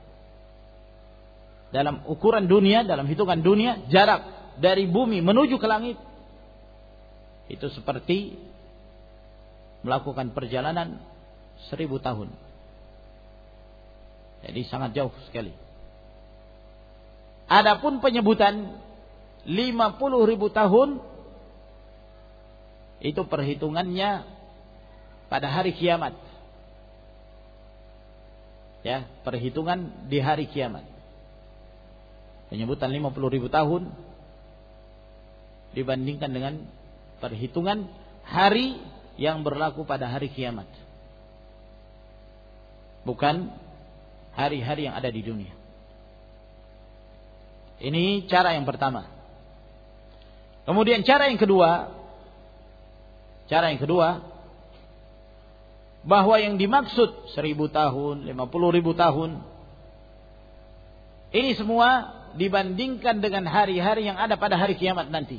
dalam ukuran dunia, dalam hitungan dunia, jarak dari bumi menuju ke langit itu seperti melakukan perjalanan 1000 tahun. Jadi sangat jauh sekali. Adapun penyebutan 50.000 tahun, itu perhitungannya pada hari kiamat. Ya, perhitungan di hari kiamat. Penyebutan 50.000 tahun dibandingkan dengan perhitungan hari yang berlaku pada hari kiamat. Bukan hari-hari yang ada di dunia. Ini cara yang pertama. Kemudian cara yang kedua, bahwa yang dimaksud 1000 tahun, 50.000 tahun, ini semua dibandingkan dengan hari-hari yang ada pada hari kiamat nanti.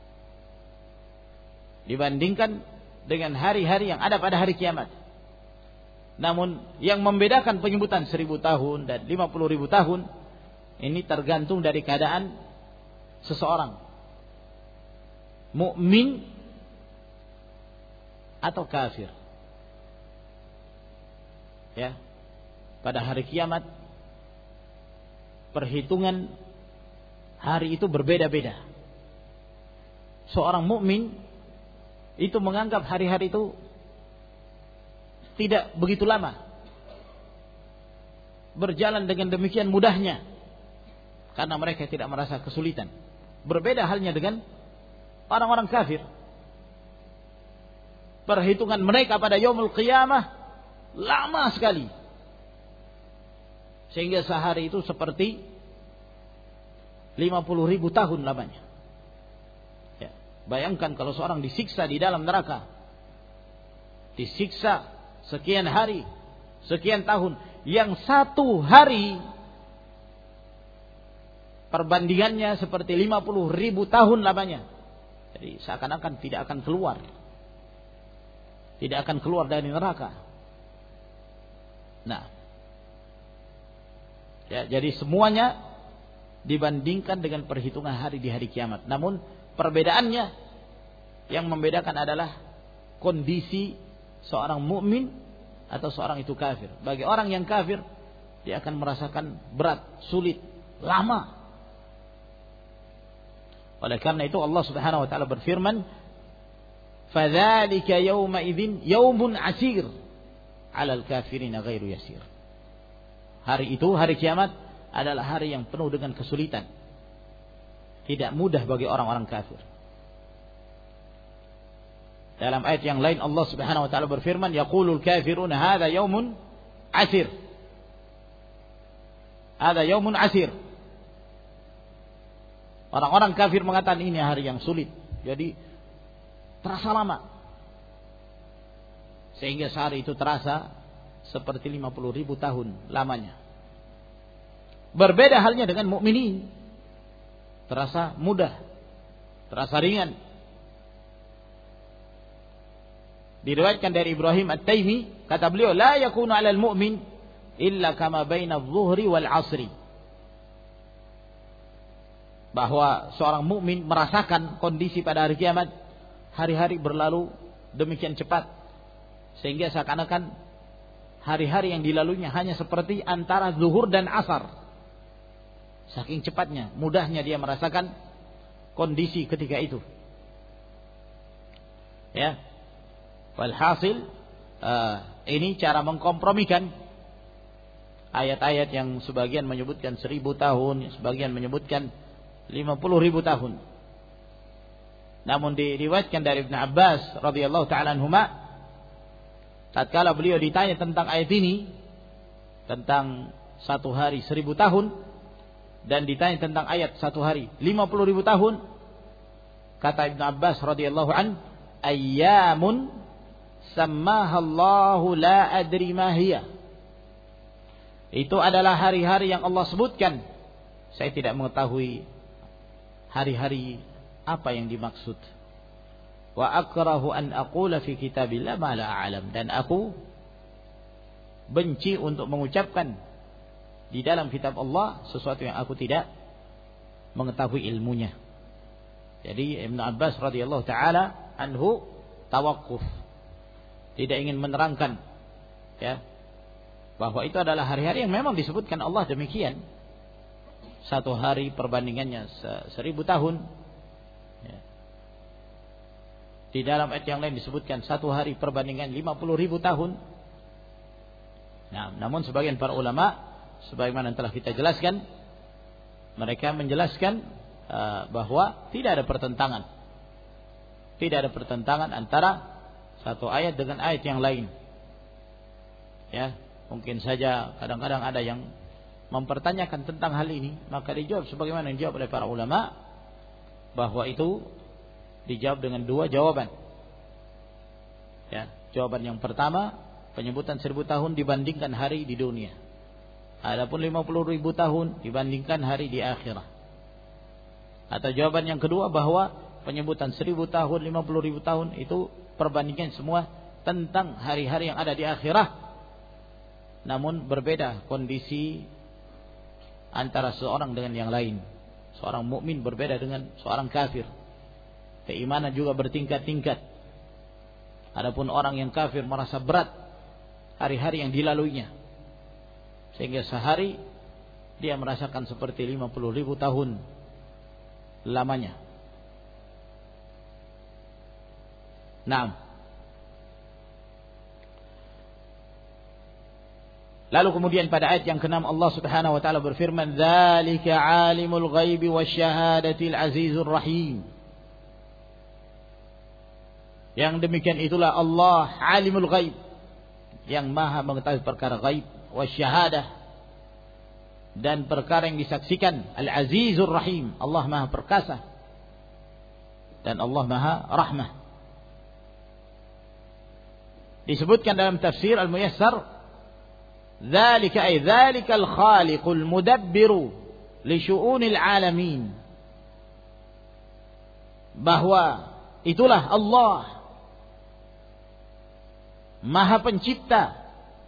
Dibandingkan dengan hari-hari yang ada pada hari kiamat. Namun yang membedakan penyebutan 1000 tahun dan 50.000 tahun, ini tergantung dari keadaan seseorang, mukmin atau kafir. Ya, pada hari kiamat perhitungan hari itu berbeda-beda. Seorang mukmin itu menganggap hari-hari itu tidak begitu lama, berjalan dengan demikian mudahnya, karena mereka tidak merasa kesulitan. Berbeda halnya dengan orang-orang kafir. Perhitungan mereka pada yaumul qiyamah lama sekali, sehingga sehari itu seperti 50.000 tahun lamanya. Ya, bayangkan kalau seorang disiksa di dalam neraka, disiksa sekian hari, sekian tahun, yang satu hari perbandingannya seperti 50.000 tahun lamanya. Jadi seakan-akan tidak akan keluar dari neraka. Nah, ya, jadi semuanya dibandingkan dengan perhitungan hari di hari kiamat. Namun perbedaannya, yang membedakan adalah kondisi seorang mukmin atau seorang itu kafir. Bagi orang yang kafir, dia akan merasakan berat, sulit, lama. Oleh karena itu Allah Subhanahu wa taala berfirman, "Fadzalika yauma idzin yaumun 'asir 'alal kafirina ghairu yasir." Hari itu, hari kiamat, adalah hari yang penuh dengan kesulitan. Tidak mudah bagi orang-orang kafir. Dalam ayat yang lain Allah Subhanahu wa taala berfirman, "Yaqulul kafiruna hadza yaumun 'asir." Ada yaumun asir. Orang-orang kafir mengatakan ini hari yang sulit. Jadi terasa lama. Sehingga sehari itu terasa seperti 50.000 tahun lamanya. Berbeda halnya dengan mukminin. Terasa mudah, terasa ringan. Diriwayatkan dari Ibrahim At-Taimi, kata beliau, la yakunu 'alal mu'min illa kama baina adh-dhuhri wal 'asri. Bahwa seorang mukmin merasakan kondisi pada hari kiamat, hari-hari berlalu demikian cepat sehingga seakan-akan hari-hari yang dilaluinya hanya seperti antara zuhur dan asar. Saking cepatnya, mudahnya dia merasakan kondisi ketika itu. Ya. Walhasil ini cara mengkompromikan ayat-ayat yang sebagian menyebutkan 1000 tahun, sebagian menyebutkan 50.000 tahun. Namun diriwayatkan dari Ibnu Abbas radhiyallahu taala anhuma, tatkala beliau ditanya tentang ayat ini, tentang satu hari 1000 tahun, dan ditanya tentang ayat satu hari 50.000 tahun, kata Ibnu Abbas radhiyallahu an, ayyamun sammahallahu la adri ma hiya. Itu adalah hari-hari yang Allah sebutkan, saya tidak mengetahui hari-hari apa yang dimaksud. Wa akrahu an aqula fi kitabillah ma la a'lam, dan aku benci untuk mengucapkan di dalam kitab Allah sesuatu yang aku tidak mengetahui ilmunya. Jadi Ibnu Abbas radhiyallahu taala anhu tawakuf, tidak ingin menerangkan, ya, bahwa itu adalah hari-hari yang memang disebutkan Allah demikian. Satu hari perbandingannya 1000 tahun. Ya. Di dalam ayat yang lain disebutkan satu hari perbandingan 50.000 tahun. Nah, namun sebagian para ulama, sebagaimana telah kita jelaskan, mereka menjelaskan bahwa tidak ada pertentangan. Tidak ada pertentangan antara satu ayat dengan ayat yang lain. Ya, mungkin saja kadang-kadang ada yang mempertanyakan tentang hal ini, maka dijawab sebagaimana dijawab oleh para ulama, bahwa itu dijawab dengan dua jawaban. Ya, jawaban yang pertama, penyebutan 1000 tahun dibandingkan hari di dunia. Adapun 50.000 tahun dibandingkan hari di akhirat. Atau jawaban yang kedua, bahwa penyebutan 1000 tahun, 50.000 tahun itu perbandingan semua tentang hari-hari yang ada di akhirat. Namun berbeda kondisi antara seorang dengan yang lain. Seorang mukmin berbeda dengan seorang kafir. Keimanan juga bertingkat-tingkat. Adapun orang yang kafir merasa berat hari-hari yang dilaluinya, sehingga sehari dia merasakan seperti 50.000 tahun lamanya. Naam. Lalu kemudian pada ayat yang ke-6 Allah Subhanahu wa taala berfirman, "Dzalika 'alimul ghaibi wasyahadatil azizur rahim." Yang demikian itulah Allah alimul ghaib, yang maha mengetahui perkara ghaib, wasyahadah, dan perkara yang disaksikan, al-azizur rahim, Allah maha perkasa dan Allah maha rahmah. Disebutkan dalam tafsir Al-Muyassar, dzalika ay dzalikal khaliqul mudabbiru li syu'unil alamin, bahwa itulah Allah maha pencipta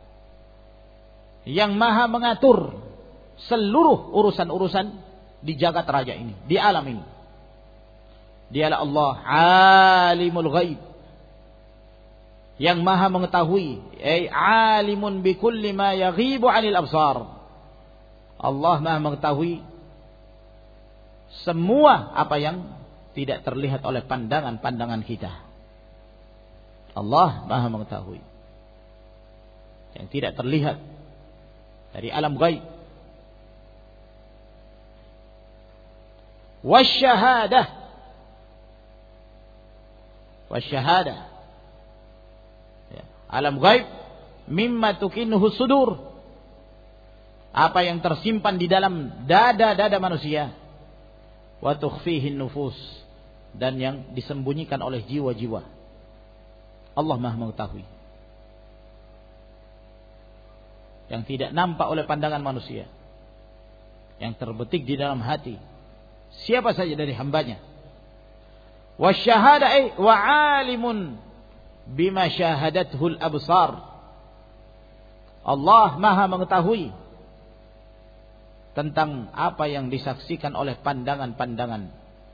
yang maha mengatur seluruh urusan-urusan di jagat raya ini, di alam ini. Dialah Allah alimul ghaib, yang maha mengetahui, ay alimun bi kulli ma yaghibu 'anil absar. Allah maha mengetahui semua apa yang tidak terlihat oleh pandangan-pandangan kita. Allah maha mengetahui yang tidak terlihat dari alam gaib. Wasyahadah, wasyahadah, ya, alam gaib, mimma tukinnuhu sudur, apa yang tersimpan di dalam dada-dada manusia, wa tukhfihin nufus, dan yang disembunyikan oleh jiwa-jiwa. Allah Maha mengetahui yang tidak nampak oleh pandangan manusia, yang terbetik di dalam hati siapa saja dari hambanya. Wasyahada wa alimun bima syahadathul absar. Allah Maha mengetahui tentang apa yang disaksikan oleh pandangan-pandangan.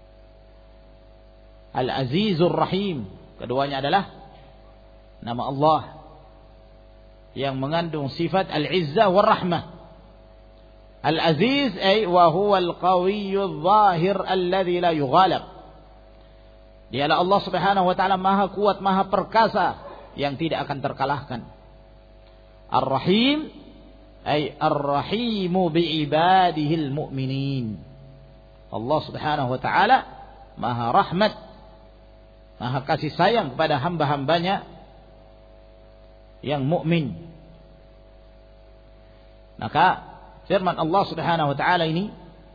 Al-Azizur Rahim, keduanya adalah nama Allah yang mengandung sifat al-izzah war rahmah. Al-Aziz ay wa huwal qawiyyudz zahir alladzi la yughalab. Dialah Allah Subhanahu wa taala Maha kuat, Maha perkasa yang tidak akan terkalahkan. Ar-Rahim ay ar-rahimu bi ibadihil mu'minin. Allah Subhanahu wa taala Maha rahmat, Maha kasih sayang kepada hamba-hambanya yang mukmin. Maka firman Allah Subhanahu wa taala ini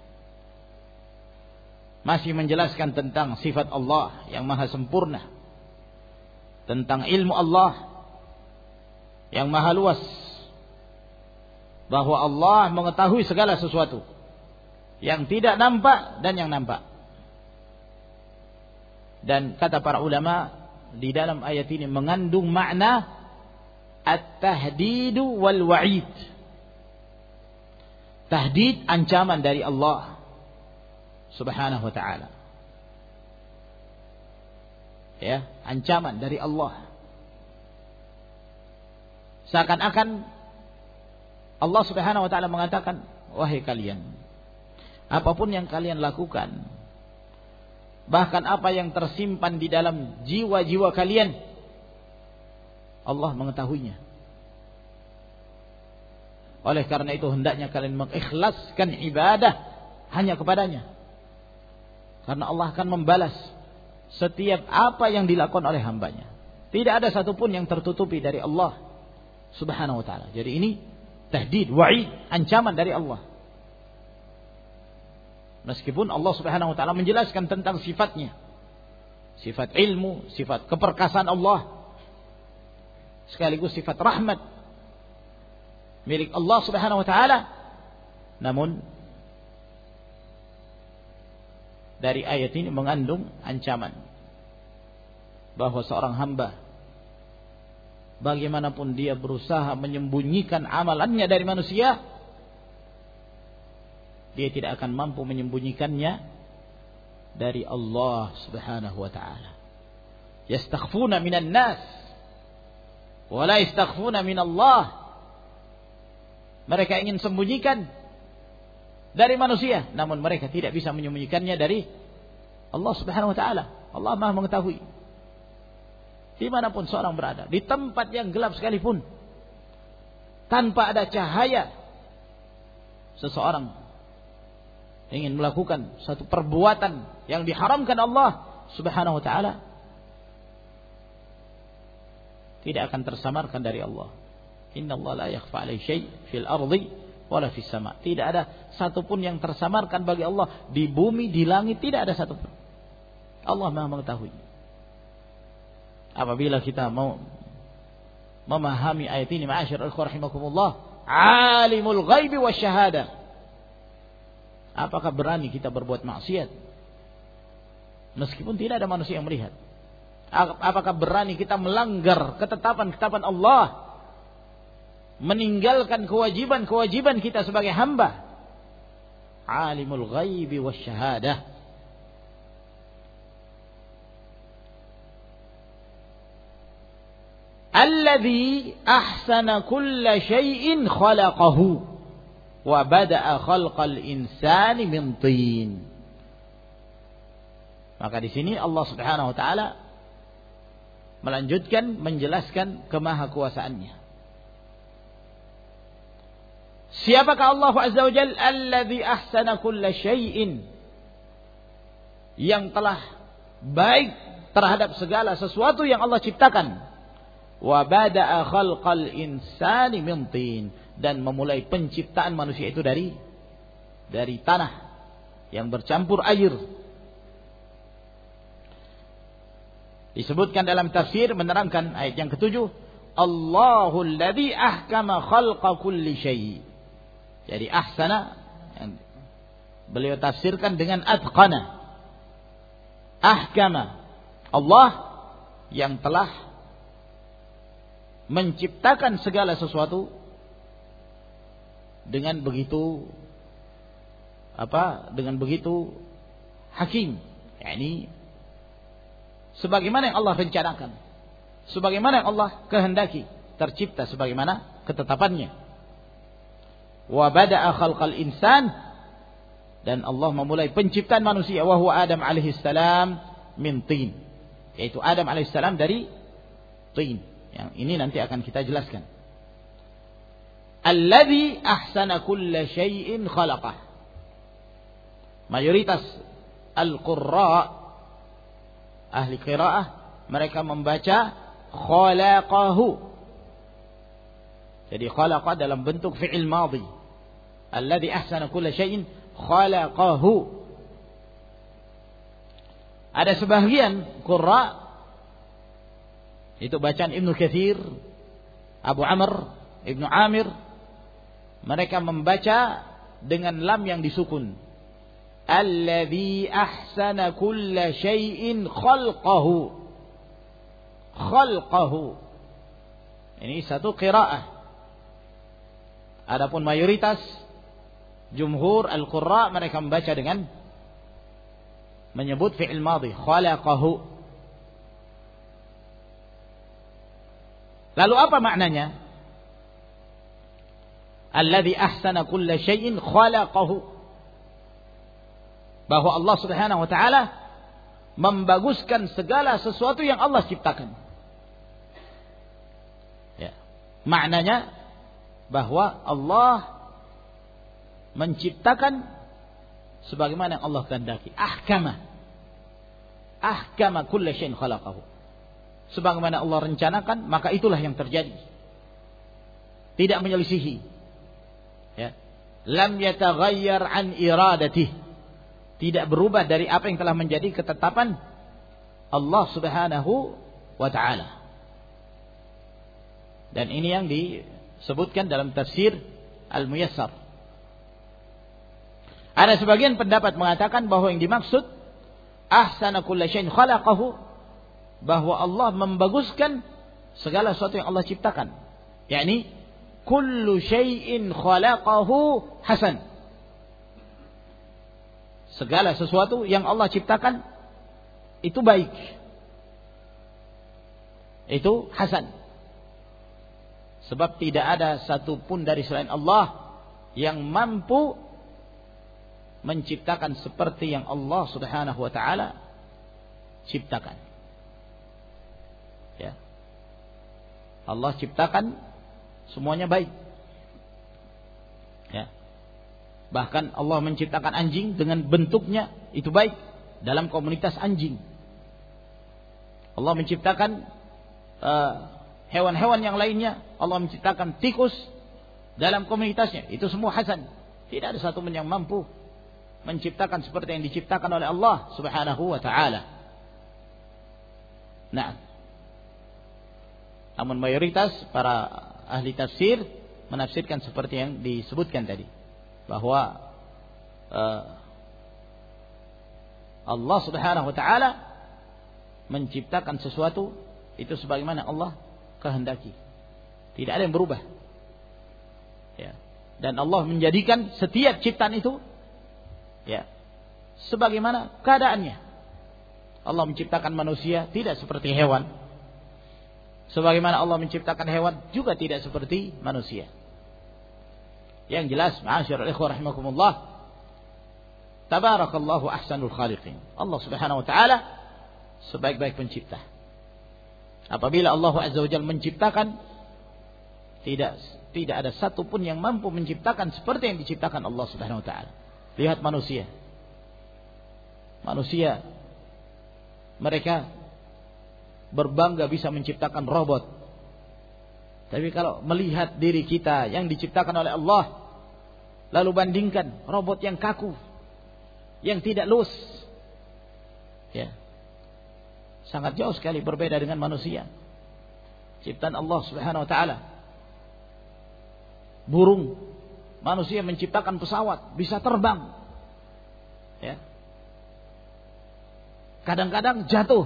masih menjelaskan tentang sifat Allah yang maha sempurna, tentang ilmu Allah yang maha luas, bahwa Allah mengetahui segala sesuatu yang tidak nampak dan yang nampak. Dan kata para ulama, di dalam ayat ini mengandung makna at-tahdidu wal wa'id. Tahdid, ancaman dari Allah Subhanahu wa ta'ala. Ya, ancaman dari Allah. Seakan-akan Allah Subhanahu wa ta'ala mengatakan, wahai kalian, apapun yang kalian lakukan, bahkan apa yang tersimpan di dalam jiwa-jiwa kalian, Allah mengetahuinya. Oleh karena itu hendaknya kalian mengikhlaskan ibadah hanya kepadanya. Karena Allah akan membalas setiap apa yang dilakukan oleh hambanya. Tidak ada satupun yang tertutupi dari Allah Subhanahu wa ta'ala. Jadi ini tahdid, wa'id, ancaman dari Allah. Meskipun Allah Subhanahu wa ta'ala menjelaskan tentang sifatnya, sifat ilmu, sifat keperkasaan Allah, sekaligus sifat rahmat milik Allah Subhanahu wa ta'ala, namun dari ayat ini mengandung ancaman bahwa seorang hamba, bagaimanapun dia berusaha menyembunyikan amalannya dari manusia, dia tidak akan mampu menyembunyikannya dari Allah Subhanahu wa ta'ala. Yastakhfuna minan nas wa la yastakhfuna min Allah. Mereka ingin sembunyikan dari manusia, namun mereka tidak bisa menyembunyikannya dari Allah Subhanahu wa ta'ala. Allah Maha mengetahui dimanapun seorang berada, di tempat yang gelap sekalipun, tanpa ada cahaya, seseorang ingin melakukan satu perbuatan yang diharamkan Allah Subhanahu wa ta'ala, tidak akan tersamarkan dari Allah. Inna Allah la yakhfa alaihi syai' fil ardi wala fis sama'. Tidak ada satupun yang tersamarkan bagi Allah di bumi, di langit, tidak ada satupun. Allah Maha mengetahui. Apabila kita mau memahami ayat ini, ma'asyiral ikhwah rahimakumullah, alimul ghaibi wasyahadah. Apakah berani kita berbuat maksiat meskipun tidak ada manusia yang melihat? Apakah berani kita melanggar ketetapan-ketetapan Allah, meninggalkan kewajiban-kewajiban kita sebagai hamba? Alimul ghaibi wasyahadah. Alladzi ahsana kulla syai'in khalaqahu wa bada'a khalqal insani min tin. Maka di sini Allah Subhanahu wa taala melanjutkan menjelaskan kemahakuasaannya. Siapakah Allah Azza wa Jalla? Alladzi ahsana kulla syai'in, yang telah baik terhadap segala sesuatu yang Allah ciptakan. Wa bada'a khalqal insani min tin, dan memulai penciptaan manusia itu dari tanah yang bercampur air. Disebutkan dalam tafsir menerangkan ayat yang ketujuh, Allahul ladzi ahkama khalqa kulli syai'. Jadi ahsana yang beliau tafsirkan dengan atqana. Ahkama, Allah yang telah menciptakan segala sesuatu dengan begitu hakim, yakni sebagaimana yang Allah rencanakan, sebagaimana yang Allah kehendaki, tercipta sebagaimana ketetapannya. Wa bada'a khalqal insan, dan Allah memulai penciptaan manusia, wa huwa Adam alaihi salam min tin, yaitu Adam alaihi salam dari tin. Yang ini nanti akan kita jelaskan. Alladzi ahsana kulla syai'in khalaqah. Mayoritas al-qurra, ahli qiraah, mereka membaca khalaqahu. Jadi khalaqa dalam bentuk fi'il madhi. Alladzi ahsana kulla syai'in khalaqahu. Ada sebagian qurra, itu bacaan Ibnu Katsir, Abu Amr, Ibnu Amir, mereka membaca dengan lam yang disukun. Alladzi ahsana kulla syai'in khalqahu. Khalqahu. Ini satu qiraah. Adapun mayoritas jumhur al-qurra, mereka membaca dengan menyebut fi'il madhi, khalaqahu. Lalu apa maknanya? Alladzi ahsana kulla syai'in khalaqahu. Bahwa Allah Subhanahu wa taala membaguskan segala sesuatu yang Allah ciptakan. Ya. Maknanya bahwa Allah menciptakan sebagaimana yang Allah kehendaki. Ahkama kulla syai'in khalaqahu. Sebagaimana Allah rencanakan, maka itulah yang terjadi. Tidak menyelisihi. Ya. Lam yataghayyar an iradatihi. Tidak berubah dari apa yang telah menjadi ketetapan Allah Subhanahu wa taala. Dan ini yang disebutkan dalam tafsir Al-Muyassar. Ada sebagian pendapat mengatakan bahwa yang dimaksud ahsana kulla syai'in khalaqahu, bahwa Allah membaguskan segala sesuatu yang Allah ciptakan. Yakni kullu syai'in khalaqahu hasan. Segala sesuatu yang Allah ciptakan itu baik. Itu hasan. Sebab tidak ada satupun dari selain Allah yang mampu menciptakan seperti yang Allah Subhanahu wa taala ciptakan. Ya. Allah ciptakan semuanya baik. Ya. Bahkan Allah menciptakan anjing dengan bentuknya itu baik dalam komunitas anjing. Allah menciptakan hewan-hewan yang lainnya, Allah menciptakan tikus dalam komunitasnya, itu semua hasan. Tidak ada satu pun yang mampu menciptakan seperti yang diciptakan oleh Allah Subhanahu wa taala. Nah, namun mayoritas para ahli tafsir menafsirkan seperti yang disebutkan tadi, bahwa Allah Subhanahu wa taala menciptakan sesuatu itu sebagaimana Allah kehendaki. Tidak ada yang berubah. Ya. Dan Allah menjadikan setiap ciptaan itu ya sebagaimana keadaannya. Allah menciptakan manusia tidak seperti hewan. Sebagaimana Allah menciptakan hewan juga tidak seperti manusia. Yang jelas, ma'asyiral ikhwah rahimakumullah, tabarakallahu ahsanul khaliqin. Allah Subhanahu wa taala sebaik-baik pencipta. Apabila Allah Azza wa Jalla menciptakan, tidak ada satu pun yang mampu menciptakan seperti yang diciptakan Allah Subhanahu wa taala. Lihat manusia. Manusia mereka berbangga bisa menciptakan robot. Tapi kalau melihat diri kita yang diciptakan oleh Allah, lalu bandingkan robot yang kaku, yang tidak luas, ya, sangat jauh sekali berbeda dengan manusia. Ciptaan Allah Subhanahu wa taala. Burung, manusia menciptakan pesawat, bisa terbang. Ya. Kadang-kadang jatuh,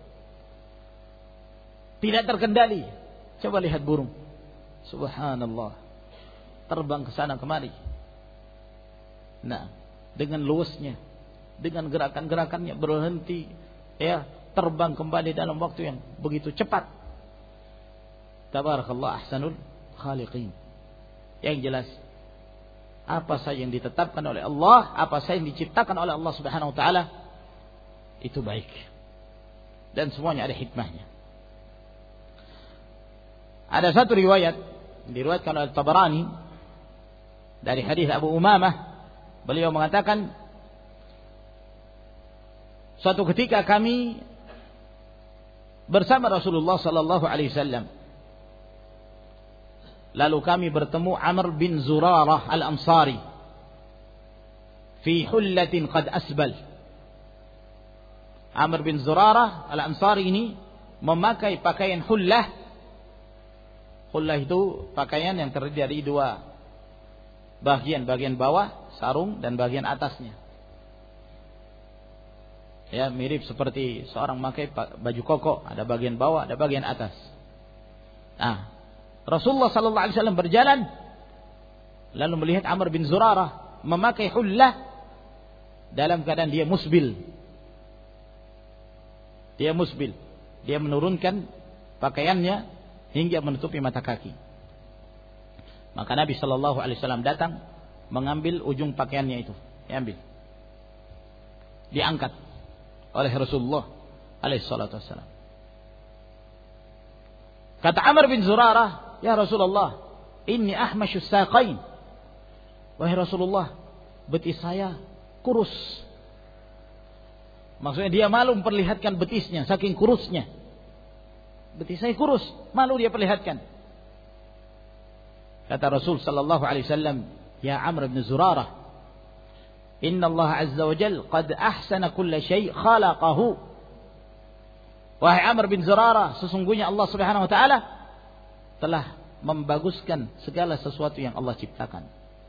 tidak terkendali. Coba lihat burung, subhanallah, terbang ke sana kemari. Nah, dengan luasnya, dengan gerakan-gerakannya berhenti, ya, terbang kembali dalam waktu yang begitu cepat. Tabarakallah ahsanul khaliqin. Yang jelas, apa saja yang ditetapkan oleh Allah, apa saja yang diciptakan oleh Allah Subhanahu wa taala, itu baik. Dan semuanya ada hikmahnya. Ada satu riwayat diriwayatkan oleh Tabarani dari hadis Abu Umamah, beliau mengatakan, suatu ketika kami bersama Rasulullah sallallahu alaihi wasallam, lalu kami bertemu Amr bin Zurarah al-Ansari fi hullatin qad asbal. Amr bin Zurarah al-Ansari ini memakai pakaian hullah. Hullah itu pakaian yang terdiri dari dua bagian bawah, sarung, dan bagian atasnya. Ya, mirip seperti seorang memakai baju koko, ada bagian bawah, ada bagian atas. Nah, Rasulullah sallallahu alaihi wasallam berjalan lalu melihat Amr bin Zurarah memakai hullah dalam keadaan dia musbil. Dia musbil. Dia menurunkan pakaiannya hingga menutupi mata kaki. Maka Nabi sallallahu alaihi wasallam datang mengambil ujung pakaiannya itu, diambil. Diangkat oleh Rasulullah alaihi salatu wasallam. Kata Amr bin Zurarah, "Ya Rasulullah, inni ahmasyu saqain." Wahai Rasulullah, betis saya kurus. Maksudnya dia malu memperlihatkan betisnya, saking kurusnya. Betis saya kurus, malu dia perlihatkan. Kata Rasul sallallahu alaihi wasallam, "Ya Amr bin Zurarah, inna Allah azza wa jalla qad ahsana kulla syai' khalaqahu." Wahai Amr bin Zurarah, sesungguhnya Allah Subhanahu wa taala telah membaguskan segala sesuatu yang Allah ciptakan.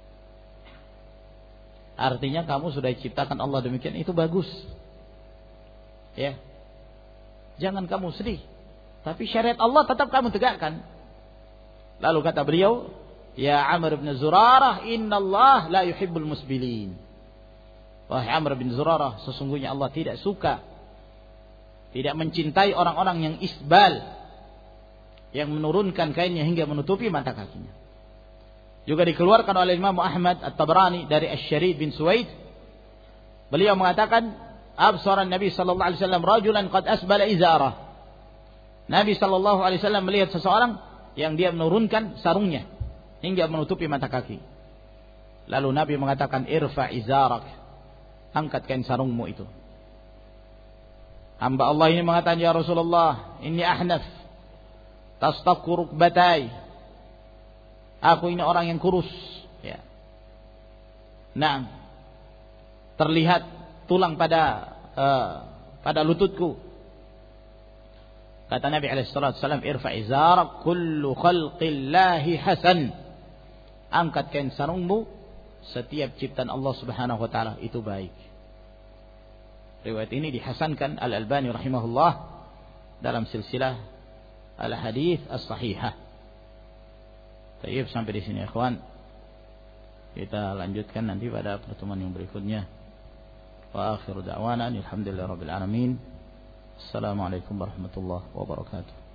Artinya kamu sudah diciptakan Allah demikian, itu bagus. Ya. Jangan kamu sedih, tapi syariat Allah tetap kamu tegakkan. Lalu kata beliau, "Ya Amr bin Zurarah, innallaha la yuhibbul musbilin." Wahai Amr bin Zurarah, sesungguhnya Allah tidak suka, tidak mencintai orang-orang yang isbal, yang menurunkan kainnya hingga menutupi mata kakinya. Juga dikeluarkan oleh Imam Ahmad At-Tabrani dari Asy-Syarid bin Suwaid. Beliau mengatakan, "Absara Nabi sallallahu alaihi wasallam rajulan qad asbala izarah." Nabi sallallahu alaihi wasallam melihat seseorang yang dia menurunkan sarungnya hingga menutupi mata kaki. Lalu Nabi mengatakan, "Irfa izarak." Angkat kain sarungmu itu. Hamba Allah ini mengatakan, "Ya Rasulullah, inni ahnaf, tastaqu rukbatai." Aku ini orang yang kurus, ya. Nah, terlihat tulang pada lututku. Kata Nabi alaihi salatu wasallam, "Irfa izarak, kullu khalqillahi hasan." Angkat kain sarungmu, setiap ciptaan Allah Subhanahu wa taala itu baik. Riwayat ini dihasankan Al-Albani rahimahullah dalam silsilah Al-Hadits As-Sahihah. Baik, sampai di sini ikhwan. Kita lanjutkan nanti pada pertemuan yang berikutnya. Wa akhiru da'wana alhamdulillahirabbil alamin. Assalamualaikum warahmatullahi wabarakatuh.